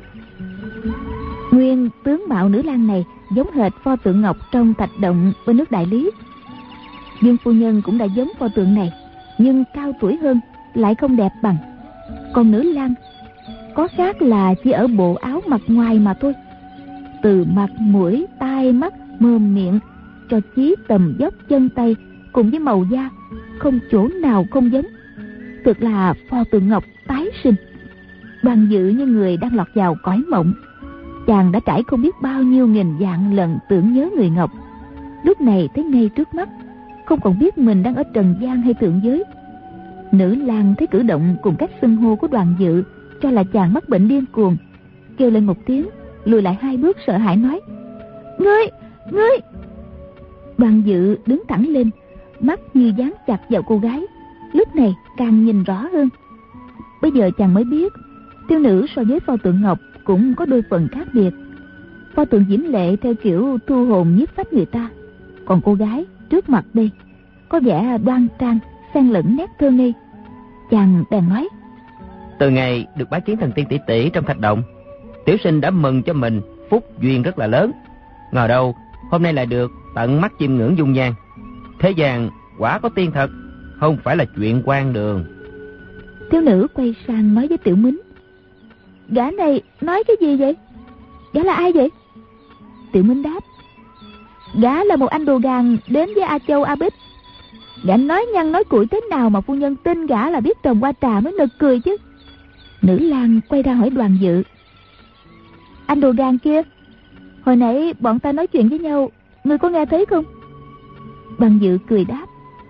Nguyên tướng mạo nữ lang này giống hệt pho tượng ngọc trong thạch động bên nước Đại Lý. Dương phu nhân cũng đã giống pho tượng này, nhưng cao tuổi hơn, lại không đẹp bằng. Còn nữ lang có khác là chỉ ở bộ áo mặt ngoài mà thôi. Từ mặt, mũi, tai, mắt, mồm, miệng cho chí tầm dốc chân tay cùng với màu da, không chỗ nào không giống. Thực là pho tượng ngọc tái sinh. Đoàn Dự như người đang lọt vào cõi mộng. Chàng đã trải không biết bao nhiêu nghìn vạn lần tưởng nhớ người ngọc, lúc này thấy ngay trước mắt, không còn biết mình đang ở trần gian hay thượng giới. Nữ lang thấy cử động cùng cách xưng hô của Đoàn Dự cho là chàng mắc bệnh điên cuồng, kêu lên một tiếng, lùi lại hai bước sợ hãi nói: "Ngươi, ngươi!" Đoàn Dự đứng thẳng lên, mắt như dán chặt vào cô gái, lúc này càng nhìn rõ hơn. Bây giờ chàng mới biết, thiếu nữ so với pho tượng ngọc cũng có đôi phần khác biệt. Pho tượng diễm lệ theo kiểu thu hồn nhiếp phách người ta, còn cô gái trước mặt đây có vẻ đoan trang, xen lẫn nét thơ ngây. Chàng bèn nói: "Từ ngày được bái kiến thần tiên tỷ tỷ trong thạch động, Tiểu sinh đã mừng cho mình phúc duyên rất là lớn. Ngờ đâu hôm nay lại được tận mắt chiêm ngưỡng dung nhan. Thế gian quả có tiên thật, không phải là chuyện quan đường. Thiếu nữ quay sang nói với Tiểu Mính: Gã này nói cái gì vậy? Gã là ai vậy? Tiểu Mính đáp: Gã là một anh đồ gàn đến với A Châu A Bích. Gã nói nhăn nói cuội thế nào mà phu nhân tin gã là biết trồng hoa trà mới nực cười chứ. Nữ lang quay ra hỏi Đoàn Dự: Anh đồ gàn kia, hồi nãy bọn ta nói chuyện với nhau, ngươi có nghe thấy không? Đoàn Dự cười đáp: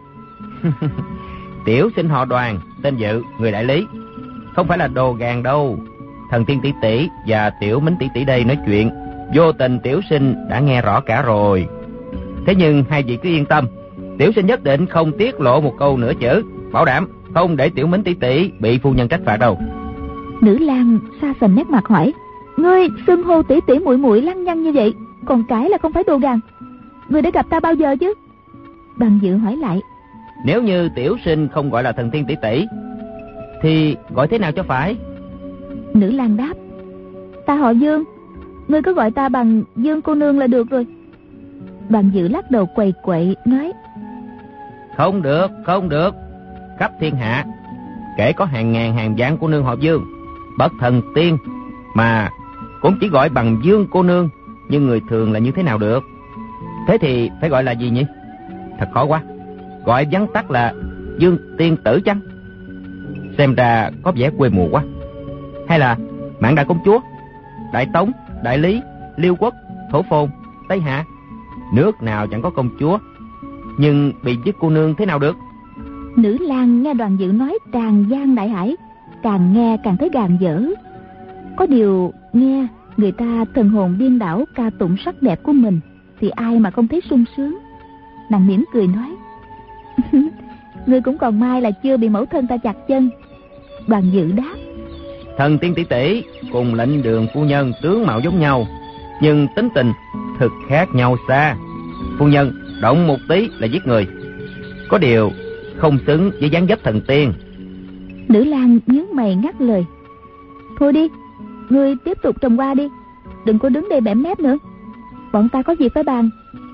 Tiểu sinh họ Đoàn, tên Dự, người đại lý. Không phải là đồ gàn đâu. Thần tiên tỷ tỷ và Tiểu Mính tỷ tỷ đây nói chuyện, vô tình tiểu sinh đã nghe rõ cả rồi. Thế nhưng hai vị cứ yên tâm, tiểu sinh nhất định không tiết lộ một câu nửa chữ, bảo đảm không để Tiểu Mính tỷ tỷ bị phu nhân trách phạt đâu. Nữ lang xa sầm nét mặt hỏi: Ngươi xưng hô tỷ tỷ muội muội lăng nhăng như vậy, còn cãi là không phải đồ gàn. Ngươi đã gặp ta bao giờ chứ? Đoàn Dự hỏi lại: Nếu như tiểu sinh không gọi là thần tiên tỷ tỷ thì gọi thế nào cho phải? Nữ lang đáp: Ta họ Dương, ngươi cứ gọi ta bằng Dương cô nương là được rồi. Đoàn Dự lắc đầu quầy quậy nói: Không được, không được. Khắp thiên hạ kể có hàng ngàn hàng vạn cô nương họ Dương, bất thần tiên mà cũng chỉ gọi bằng Dương cô nương, nhưng người thường là như thế nào được? Thế thì phải gọi là gì nhỉ? Thật khó quá. Gọi vắn tắt là Dương tiên tử chăng? Xem ra có vẻ quê mùa quá. Hay là Mạn Đại công chúa, Đại Tống, Đại Lý, Liêu Quốc, Thổ Phồn, Tây Hạ. Nước nào chẳng có công chúa, nhưng bị giết cô nương thế nào được? Nữ lang nghe Đoàn Dự nói tràn gian đại hải, càng nghe càng thấy gàn dở. Có điều nghe người ta thần hồn điên đảo ca tụng sắc đẹp của mình thì ai mà không thấy sung sướng. Nàng mỉm cười nói: Ngươi cũng còn may là chưa bị mẫu thân ta chặt chân. Đoàn Dự đáp: Thần tiên tỷ tỷ cùng lệnh đường phu nhân tướng mạo giống nhau, nhưng tính tình thực khác nhau xa. Phu nhân động một tí là giết người, có điều không xứng với dáng dấp thần tiên. Nữ lang nhướng mày ngắt lời: Thôi đi, ngươi tiếp tục trồng hoa đi, đừng có đứng đây bẽm mép nữa. Bọn ta có việc phải bàn.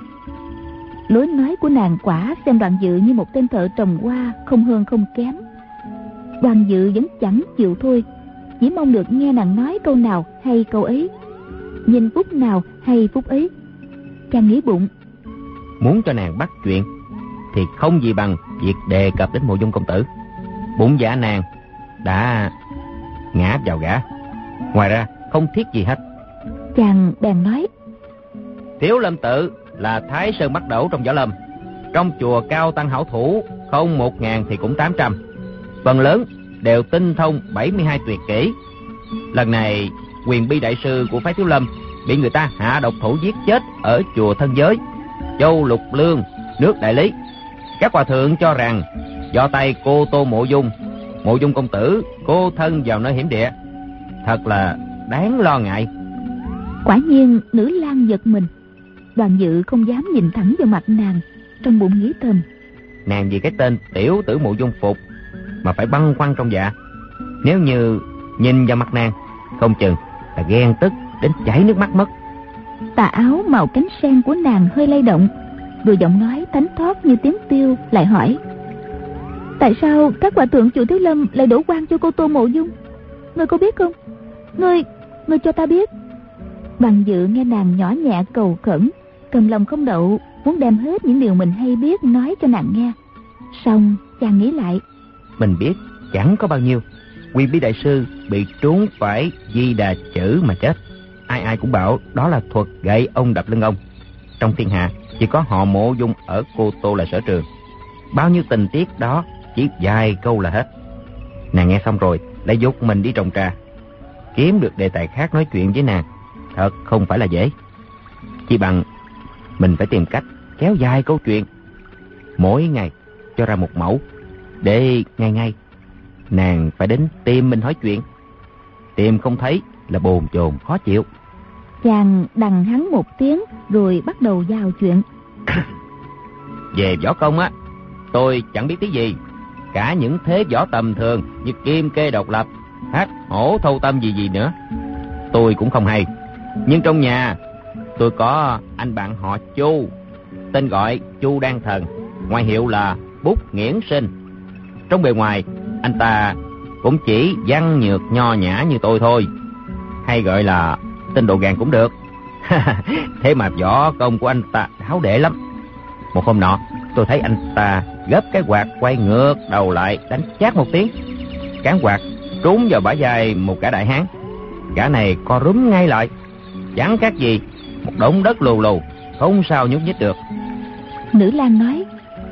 Lối nói của nàng quả xem Đoàn Dự như một tên thợ trồng hoa không hơn không kém. Đoàn Dự vẫn chẳng chịu thôi, chỉ mong được nghe nàng nói câu nào hay câu ấy, nhìn phút nào hay phút ấy. Chàng nghĩ bụng: Muốn cho nàng bắt chuyện thì không gì bằng việc đề cập đến Mộ Dung công tử. Bụng dạ nàng đã ngã vào gã, ngoài ra không thiết gì hết. Chàng bèn nói: Tiểu Lâm tự là Thái Sơn bắt đầu trong võ lâm, trong chùa cao tăng hảo thủ không một ngàn thì cũng tám trăm, phần lớn đều tinh thông bảy mươi hai tuyệt kỹ. Lần này Quyền Bi đại sư của phái Thiếu Lâm bị người ta hạ độc thủ giết chết ở chùa Thân Giới, Châu Lục Lương, nước Đại Lý. Các hòa thượng cho rằng do tay cô Tô Mộ Dung, Mộ Dung công tử cô thân vào nơi hiểm địa, thật là đáng lo ngại. Quả nhiên nữ lang giật mình. Đoàn Dự không dám nhìn thẳng vào mặt nàng, trong bụng nghĩ thầm: Nàng vì cái tên tiểu tử Mộ Dung Phục mà phải băn khoăn trong dạ. Nếu như nhìn vào mặt nàng, không chừng là ghen tức đến chảy nước mắt mất. Tà áo màu cánh sen của nàng hơi lay động, rồi giọng nói thánh thót như tiếng tiêu lại hỏi: Tại sao các hòa thượng chùa Thiếu Lâm lại đổ oan cho cô Tô Mộ Dung? Ngươi có biết không? Ngươi, ngươi cho ta biết. Đoàn Dự nghe nàng nhỏ nhẹ cầu khẩn, cầm lòng không đậu, muốn đem hết những điều mình hay biết nói cho nàng nghe. Xong chàng nghĩ lại: Mình biết chẳng có bao nhiêu. Quyền Bí đại sư bị trúng phải di đà chữ mà chết. Ai ai cũng bảo đó là thuật gậy ông đập lưng ông. Trong thiên hạ chỉ có họ Mộ Dung ở Cô Tô là sở trường. Bao nhiêu tình tiết đó chỉ vài câu là hết. Nàng nghe xong rồi lại dục mình đi trồng trà. Kiếm được đề tài khác nói chuyện với nàng thật không phải là dễ. Chỉ bằng mình phải tìm cách kéo dài câu chuyện, mỗi ngày cho ra một mẫu, để ngày ngày nàng phải đến tìm mình hỏi chuyện. Tìm không thấy là bồn chồn khó chịu. Chàng đằng hắn một tiếng rồi bắt đầu vào chuyện. Về võ công á, tôi chẳng biết tí gì. Cả những thế võ tầm thường như kim kê độc lập, hách hổ thâu tâm gì gì nữa. tôi cũng không hay. Nhưng trong nhà tôi có anh bạn họ Chu, tên gọi Chu Đan Thần, ngoại hiệu là Bút Nghiễn Sinh. Trong bề ngoài anh ta cũng chỉ văn nhược nho nhã như tôi thôi, hay gọi là tên đồ gàn cũng được. Thế mà võ công của anh ta háo đệ lắm. Một hôm nọ tôi thấy anh ta gấp cái quạt quay ngược đầu lại, đánh chát một tiếng, cán quạt trúng vào bả vai một gã đại hán. Gã này co rúm ngay lại, chẳng khác gì một đống đất lù lù, không sao nhúc nhích được. Nữ lang nói: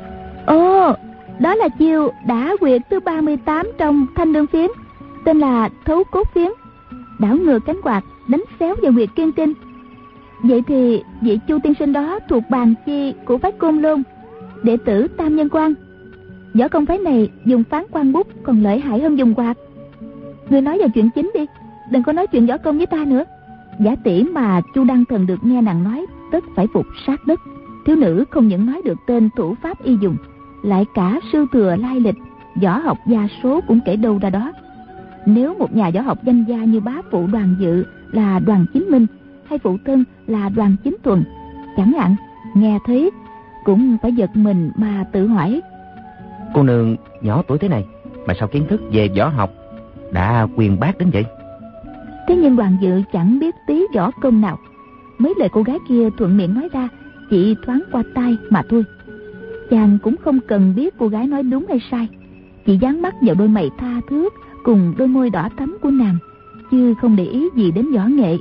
Ồ, đó là chiêu đả quyệt thứ ba mươi tám trong Thanh Lương Phiếm, tên là Thấu Cốt Phiếm. Đảo ngược cánh quạt đánh xéo vào huyệt kiên kinh. Vậy thì vị Chu tiên sinh đó thuộc bàn chi của phái Côn Lôn, đệ tử Tam Nhân Quan. Võ công phái này dùng phán quan bút còn lợi hại hơn dùng quạt. Ngươi nói vào chuyện chính đi, đừng có nói chuyện võ công với ta nữa. Giả tỷ mà Chu Đăng Thần được nghe nàng nói, tất phải phục sát đất. Thiếu nữ không những nói được tên thủ pháp y dùng, lại cả sư thừa lai lịch, võ học gia số cũng kể đâu ra đó. Nếu một nhà võ học danh gia như bá phụ Đoàn Dự là Đoàn Chính Minh, hay phụ thân là Đoàn Chính Thuần chẳng hạn, nghe thấy cũng phải giật mình mà tự hỏi: Cô nương nhỏ tuổi thế này mà sao kiến thức về võ học đã uyên bác đến vậy? Thế nhưng Đoàn Dự chẳng biết tí võ công nào. Mấy lời cô gái kia thuận miệng nói ra chỉ thoáng qua tai mà thôi. Chàng cũng không cần biết cô gái nói đúng hay sai, chỉ dán mắt vào đôi mày tha thướt cùng đôi môi đỏ thắm của nàng, chứ không để ý gì đến võ nghệ.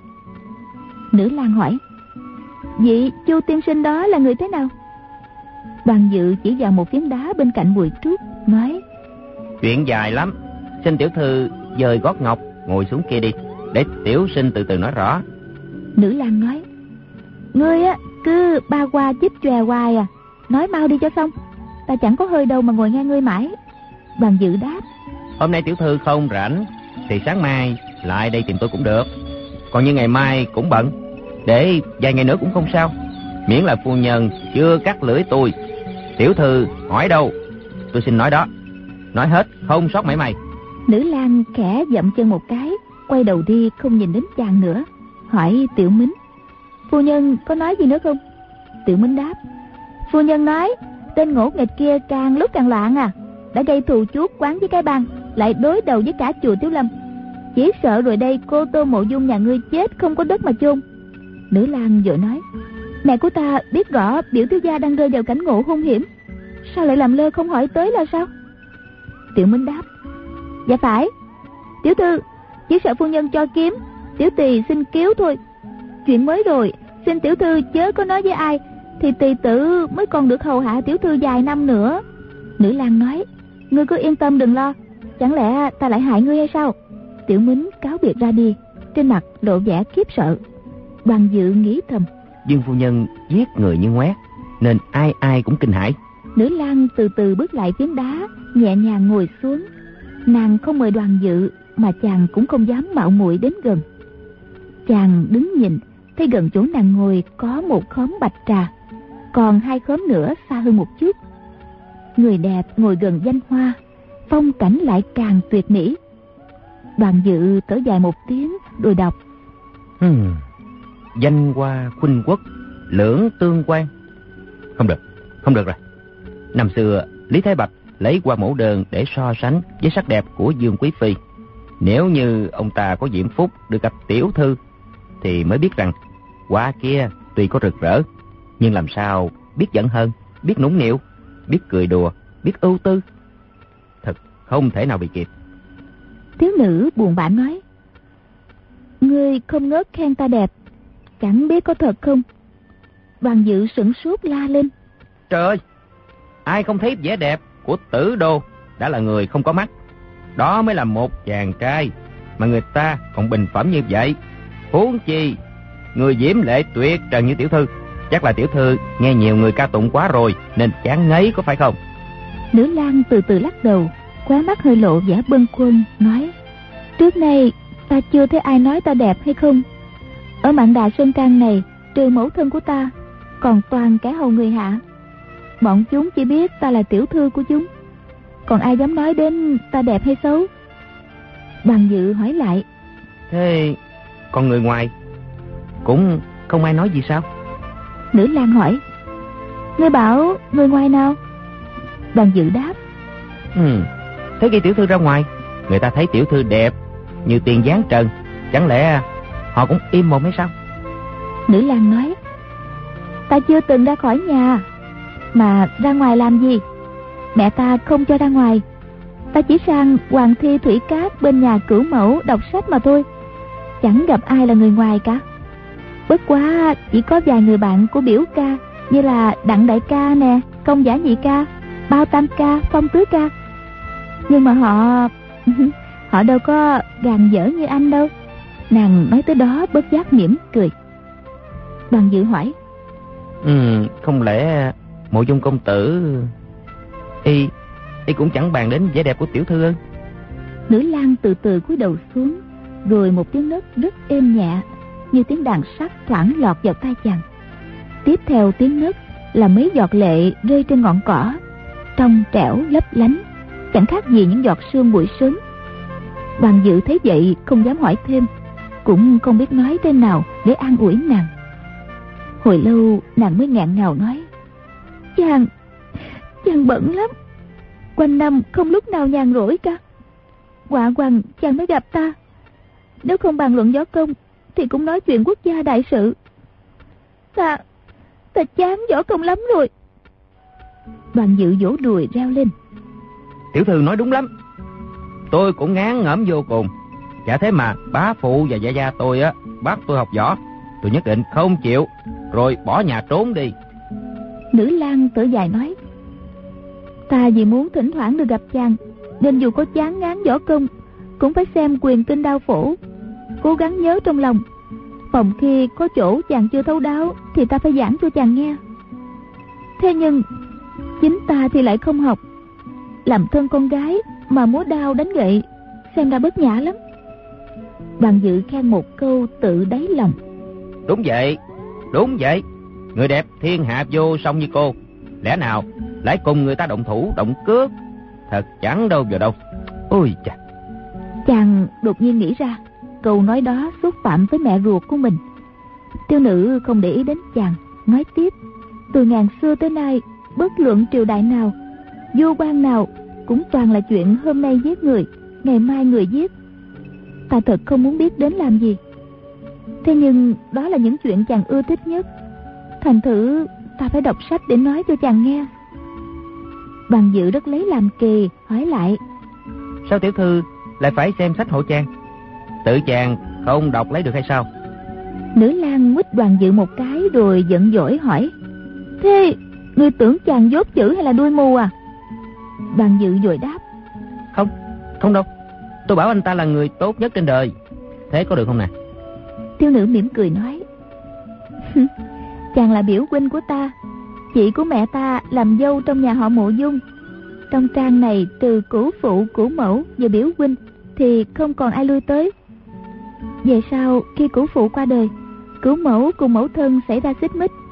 Nữ lang hỏi: Vị Chu tiên sinh đó là người thế nào? Đoàn Dự chỉ vào một phiến đá bên cạnh bụi trúc, nói: Chuyện dài lắm, xin tiểu thư dời gót ngọc ngồi xuống kia đi, để tiểu sinh từ từ nói rõ. Nữ lang nói: Ngươi á cứ ba qua chích chòe hoài à, nói mau đi cho xong, ta chẳng có hơi đâu mà ngồi nghe ngươi mãi. Đoàn Dự đáp: Hôm nay tiểu thư không rảnh thì sáng mai lại đây tìm tôi cũng được, còn như ngày mai cũng bận, để vài ngày nữa cũng không sao, miễn là phu nhân chưa cắt lưỡi tôi. Tiểu thư hỏi đâu tôi xin nói đó, nói hết không sót mảy may. Nữ lang khẽ dậm chân một cái, quay đầu đi không nhìn đến chàng nữa, hỏi Tiểu Mính: Phu nhân có nói gì nữa không? Tiểu Mính đáp: Phu nhân nói tên ngỗ nghịch kia càng lúc càng loạn à, đã gây thù chuốc quán với cái bang, lại đối đầu với cả chùa Tiếu Lâm. Chỉ sợ rồi đây cô Tô Mộ Dung nhà ngươi chết không có đất mà chôn. Nữ lang vội nói: Mẹ của ta biết rõ biểu thiếu gia đang rơi vào cảnh ngộ hung hiểm, sao lại làm lơ không hỏi tới là sao? Tiểu Mính đáp: Dạ phải, tiểu thư chỉ sợ phu nhân cho kiếm, tiểu tỳ xin cứu thôi. Chuyện mới rồi, xin tiểu thư chớ có nói với ai, thì tỳ tử mới còn được hầu hạ tiểu thư vài năm nữa. Nữ lang nói: Ngươi cứ yên tâm đừng lo, chẳng lẽ ta lại hại ngươi hay sao? Tiểu Mính cáo biệt ra đi, trên mặt lộ vẻ khiếp sợ. Đoàn Dự nghĩ thầm: Dương phu nhân giết người như ngoét, nên ai ai cũng kinh hãi. Nữ lang từ từ bước lại phiến đá, nhẹ nhàng ngồi xuống. Nàng không mời Đoàn Dự, mà chàng cũng không dám mạo muội đến gần. Chàng đứng nhìn, thấy gần chỗ nàng ngồi có một khóm bạch trà, còn hai khóm nữa xa hơn một chút. Người đẹp ngồi gần danh hoa, phong cảnh lại càng tuyệt mỹ. Đoàn Dự thở dài một tiếng rồi đọc: hmm, Danh hoa khuynh quốc, lưỡng tương quan. Không được, không được rồi. Năm xưa Lý Thái Bạch lấy Hoa Mẫu Đơn để so sánh với sắc đẹp của Dương Quý Phi. Nếu như ông ta có diễm phúc được gặp tiểu thư, thì mới biết rằng hoa kia tuy có rực rỡ, nhưng làm sao biết giận hờn, biết nũng nịu, biết cười đùa, biết ưu tư. Thật không thể nào bị kịp. Thiếu nữ buồn bã nói: Ngươi không ngớt khen ta đẹp, chẳng biết có thật không? Đoàn Dự sửng sốt la lên: Trời ơi, ai không thấy vẻ đẹp của Tử Đô đã là người không có mắt. Đó mới là một chàng trai mà người ta còn bình phẩm như vậy. Huống chi người diễm lệ tuyệt trần như tiểu thư. Chắc là tiểu thư nghe nhiều người ca tụng quá rồi nên chán ngấy, có phải không? Nữ lang từ từ lắc đầu, khóe mắt hơi lộ vẻ bâng khuâng, nói: Trước nay ta chưa thấy ai nói ta đẹp hay không. Ở Mạn Đà Sơn Trang này, trừ mẫu thân của ta, còn toàn kẻ hầu người hạ. Bọn chúng chỉ biết ta là tiểu thư của chúng, còn ai dám nói đến ta đẹp hay xấu. Đoàn Dự hỏi lại: Thế Còn người ngoài cũng không ai nói gì sao? Nữ lang hỏi: Ngươi bảo người ngoài nào? Đoàn Dự đáp: Ừ, thế khi tiểu thư ra ngoài, người ta thấy tiểu thư đẹp như tiền giáng trần, chẳng lẽ họ cũng im mồm hay sao? Nữ lang nói: Ta chưa từng ra khỏi nhà, mà ra ngoài làm gì? Mẹ ta không cho ra ngoài. Ta chỉ sang Hoàng Thi Thủy Cát bên nhà Cửu Mẫu đọc sách mà thôi, chẳng gặp ai là người ngoài cả. Bất quá chỉ có vài người bạn của biểu ca, như là Đặng đại ca nè, Công giả nhị ca, Bao tam ca, Phong tứ ca. Nhưng mà họ họ đâu có gàn dở như anh đâu. Nàng nói tới đó bất giác mỉm cười. Đoàn Dự hỏi: Ừ, không lẽ Mộ Dung công tử y y cũng chẳng bàn đến vẻ đẹp của tiểu thư ư? Nữ lang từ từ cúi đầu xuống, rồi một tiếng nấc rất êm nhẹ, như tiếng đàn sắt thoảng lọt vào tai chàng. Tiếp theo tiếng nấc là mấy giọt lệ rơi trên ngọn cỏ, trong trẻo lấp lánh, chẳng khác gì những giọt sương buổi sớm. Đoàn Dự thấy vậy không dám hỏi thêm, cũng không biết nói tên nào để an ủi nàng. Hồi lâu nàng mới nghẹn ngào nói: Chàng, chàng bận lắm, quanh năm không lúc nào nhàn rỗi cả. Quả quằn chàng mới gặp ta, nếu không bàn luận võ công thì cũng nói chuyện quốc gia đại sự. Ta, ta chán võ công lắm rồi. Đoàn Dự vỗ đùi reo lên: Tiểu thư nói đúng lắm, tôi cũng ngán ngẩm vô cùng. Chả thế mà bá phụ và gia gia tôi á bắt tôi học võ, tôi nhất định không chịu, rồi bỏ nhà trốn đi. Nữ lang thở dài nói: Ta vì muốn thỉnh thoảng được gặp chàng, nên dù có chán ngán võ công cũng phải xem Quyền Kinh Đao Phổ, cố gắng nhớ trong lòng. Phòng khi có chỗ chàng chưa thấu đáo thì ta phải giảng cho chàng nghe. Thế nhưng chính ta thì lại không học, làm thân con gái mà múa đao đánh gậy, xem ra bất nhã lắm. Đoàn Dự khen một câu tự đáy lòng: Đúng vậy, đúng vậy. Người đẹp thiên hạ vô song như cô, lẽ nào lại cùng người ta động thủ động cước? Thật chẳng đâu vào đâu. Ôi chà. Chàng đột nhiên nghĩ ra câu nói đó xúc phạm với mẹ ruột của mình. Tiêu nữ không để ý đến chàng, nói tiếp: Từ ngàn xưa tới nay, bất luận triều đại nào, vua quan nào cũng toàn là chuyện hôm nay giết người, ngày mai người giết. Ta thật không muốn biết đến làm gì. Thế nhưng đó là những chuyện chàng ưa thích nhất, thành thử ta phải đọc sách để nói cho chàng nghe. Đoàn Dự rất lấy làm kỳ, hỏi lại: Sao tiểu thư lại phải xem sách hộ chàng? Tự chàng không đọc lấy được hay sao? Nữ lang nguýt Đoàn Dự một cái rồi giận dỗi hỏi: Thế ngươi tưởng chàng dốt chữ hay là đuôi mù à? Đoàn Dự vội đáp: Không, không đâu. Tôi bảo anh ta là người tốt nhất trên đời. Thế có được không nè? Tiêu nữ mỉm cười nói: Chàng là biểu huynh của ta, chị của mẹ ta làm dâu trong nhà họ Mộ Dung. Trong trang này trừ cửu phụ, cửu mẫu và biểu huynh thì không còn ai lui tới. Về sau khi cửu phụ qua đời, cửu mẫu cùng mẫu thân xảy ra xích mích,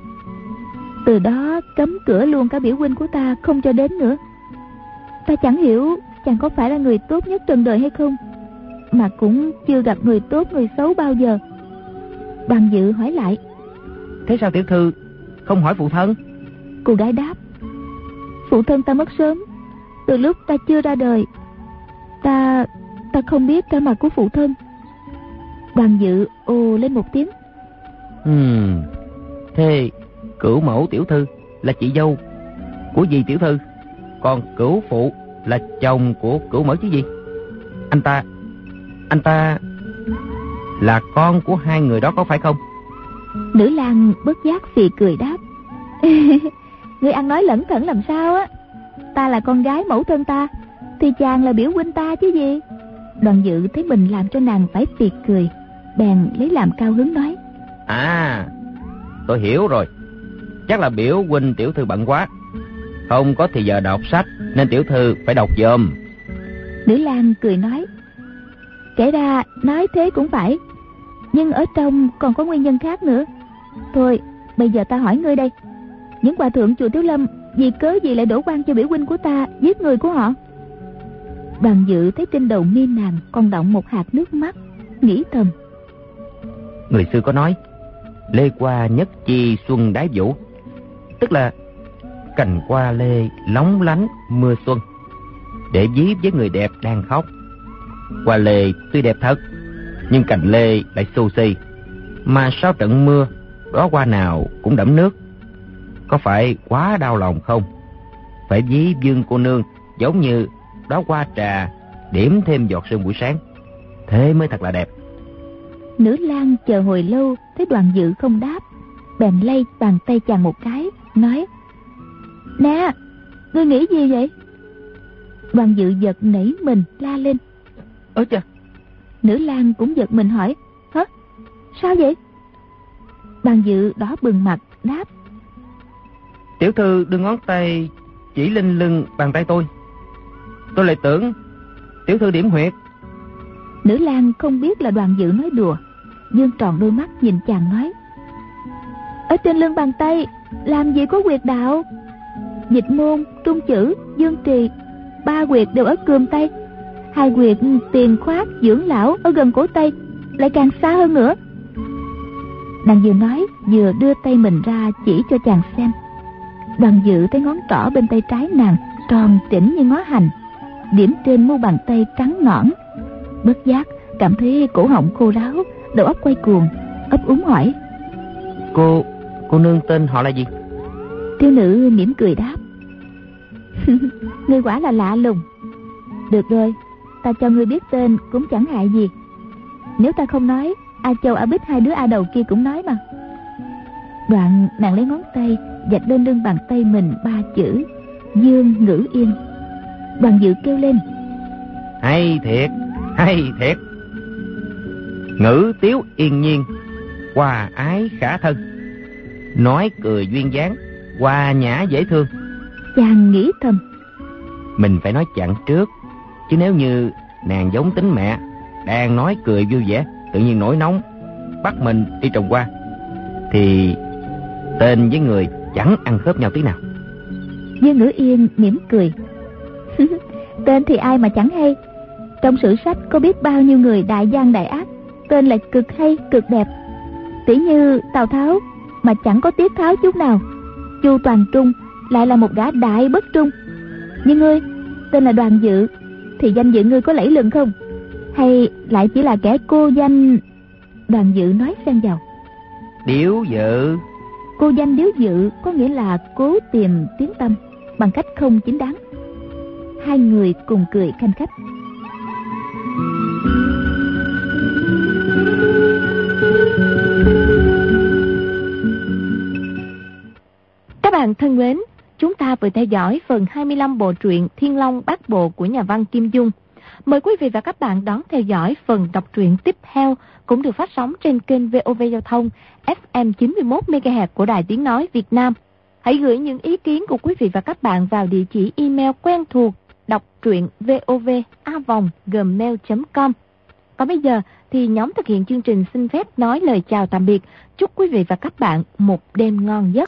từ đó cấm cửa luôn cả biểu huynh của ta không cho đến nữa. Ta chẳng hiểu chàng có phải là người tốt nhất trần đời hay không, mà cũng chưa gặp người tốt người xấu bao giờ. Đoàn Dự hỏi lại: Thế sao tiểu thư không hỏi phụ thân? Cô gái đáp: Phụ thân ta mất sớm, từ lúc ta chưa ra đời. Ta ta không biết cả mặt của phụ thân. Đoàn Dự ồ lên một tiếng. Hmm, thế cửu mẫu tiểu thư là chị dâu của dì tiểu thư, còn cửu phụ là chồng của cửu mẫu chứ gì? Anh ta, anh ta là con của hai người đó có phải không? Nữ lang bất giác phì cười đáp: Ngươi ăn nói lẩn thẩn làm sao á? Ta là con gái mẫu thân ta, thì chàng là biểu huynh ta chứ gì. Đoàn Dự thấy mình làm cho nàng phải phì cười, bèn lấy làm cao hứng nói: À, tôi hiểu rồi. Chắc là biểu huynh tiểu thư bận quá, không có thì giờ đọc sách, nên tiểu thư phải đọc giùm. Nữ lang cười nói: Kể ra nói thế cũng phải, nhưng ở trong còn có nguyên nhân khác nữa. Thôi bây giờ ta hỏi ngươi đây, những hòa thượng chùa Tiếu Lâm vì cớ gì lại đổ oan cho biểu huynh của ta giết người của họ? Đoàn Dự thấy trên đầu mi nàng còn đọng một hạt nước mắt, nghĩ thầm: Người xưa có nói, lê qua nhất chi xuân đái vũ, tức là cành hoa lê lóng lánh mưa xuân, để ví với người đẹp đang khóc. Hoa lê tuy đẹp thật, nhưng cành lê lại xù xì, mà sau trận mưa, đóa hoa nào cũng đẫm nước. Có phải quá đau lòng không? Phải ví Dương cô nương giống như đóa hoa trà điểm thêm giọt sương buổi sáng, thế mới thật là đẹp. Nữ lang chờ hồi lâu thấy Đoàn Dự không đáp, bèn lay bàn tay chàng một cái, nói: Nè, ngươi nghĩ gì vậy? Đoàn Dự giật nảy mình la lên: Ơ chà! Nữ lang cũng giật mình hỏi: Hả? Sao vậy? Đoàn Dự đỏ bừng mặt đáp: Tiểu thư đưa ngón tay chỉ lên lưng bàn tay tôi, tôi lại tưởng tiểu thư điểm huyệt. Nữ lang không biết là Đoàn Dự nói đùa, dương tròn đôi mắt nhìn chàng nói: Ở trên lưng bàn tay làm gì có huyệt đạo? Dịch môn, trung chữ, dương trì, ba huyệt đều ở cườm tay. Hai huyệt tiền khoát, dưỡng lão ở gần cổ tay, lại càng xa hơn nữa. Nàng vừa nói vừa đưa tay mình ra chỉ cho chàng xem. Đoàn Dự thấy ngón trỏ bên tay trái nàng tròn chỉnh như ngó hành, điểm trên mu bàn tay trắng nõn. Bất giác cảm thấy cổ họng khô ráo, đầu óc quay cuồng, ấp úng hỏi: Cô, cô nương tên họ là gì? Thiếu nữ mỉm cười đáp: Ngươi quả là lạ lùng. Được rồi, ta cho ngươi biết tên cũng chẳng hại gì. Nếu ta không nói, A Châu A Bích hai đứa A Đầu kia cũng nói mà. Đoạn nàng lấy ngón tay vạch lên lưng bàn tay mình ba chữ Dương Ngữ Yên. Đoàn Dự kêu lên: Hay thiệt, hay thiệt. Ngữ tiếu yên nhiên, hòa ái khả thân, nói cười duyên dáng, hòa nhã dễ thương. Chàng nghĩ thầm: Mình phải nói chặn trước, chứ nếu như nàng giống tính mẹ, đang nói cười vui vẻ, tự nhiên nổi nóng bắt mình đi trồng hoa, thì tên với người chẳng ăn khớp nhau tí nào. Dương Ngữ Yên mỉm cười: Tên thì ai mà chẳng hay. Trong sử sách có biết bao nhiêu người đại gian đại ác, tên lại cực hay cực đẹp. Tỷ như Tào Tháo mà chẳng có tiết tháo chút nào. Chu Toàn Trung lại là một gã đại bất trung. Nhưng ngươi tên là Đoàn Dự, thì danh dự ngươi có lẫy lừng không? Hay lại chỉ là kẻ cô danh? Đoàn Dự nói xen vào: Điếu dự. Cô danh điếu dự có nghĩa là cố tìm tiếng tăm bằng cách không chính đáng. Hai người cùng cười khanh khách. Các bạn thân mến, chúng ta vừa theo dõi phần hai mươi lăm bộ truyện Thiên Long Bát Bộ của nhà văn Kim Dung. Mời quý vị và các bạn đón theo dõi phần đọc truyện tiếp theo, cũng được phát sóng trên kênh vê o vê Giao thông ép em chín mươi mốt mê ga héc của Đài Tiếng Nói Việt Nam. Hãy gửi những ý kiến của quý vị và các bạn vào địa chỉ email quen thuộc đọc truyện vov a vòng gmail chấm com. Còn bây giờ thì nhóm thực hiện chương trình xin phép nói lời chào tạm biệt. Chúc quý vị và các bạn một đêm ngon giấc.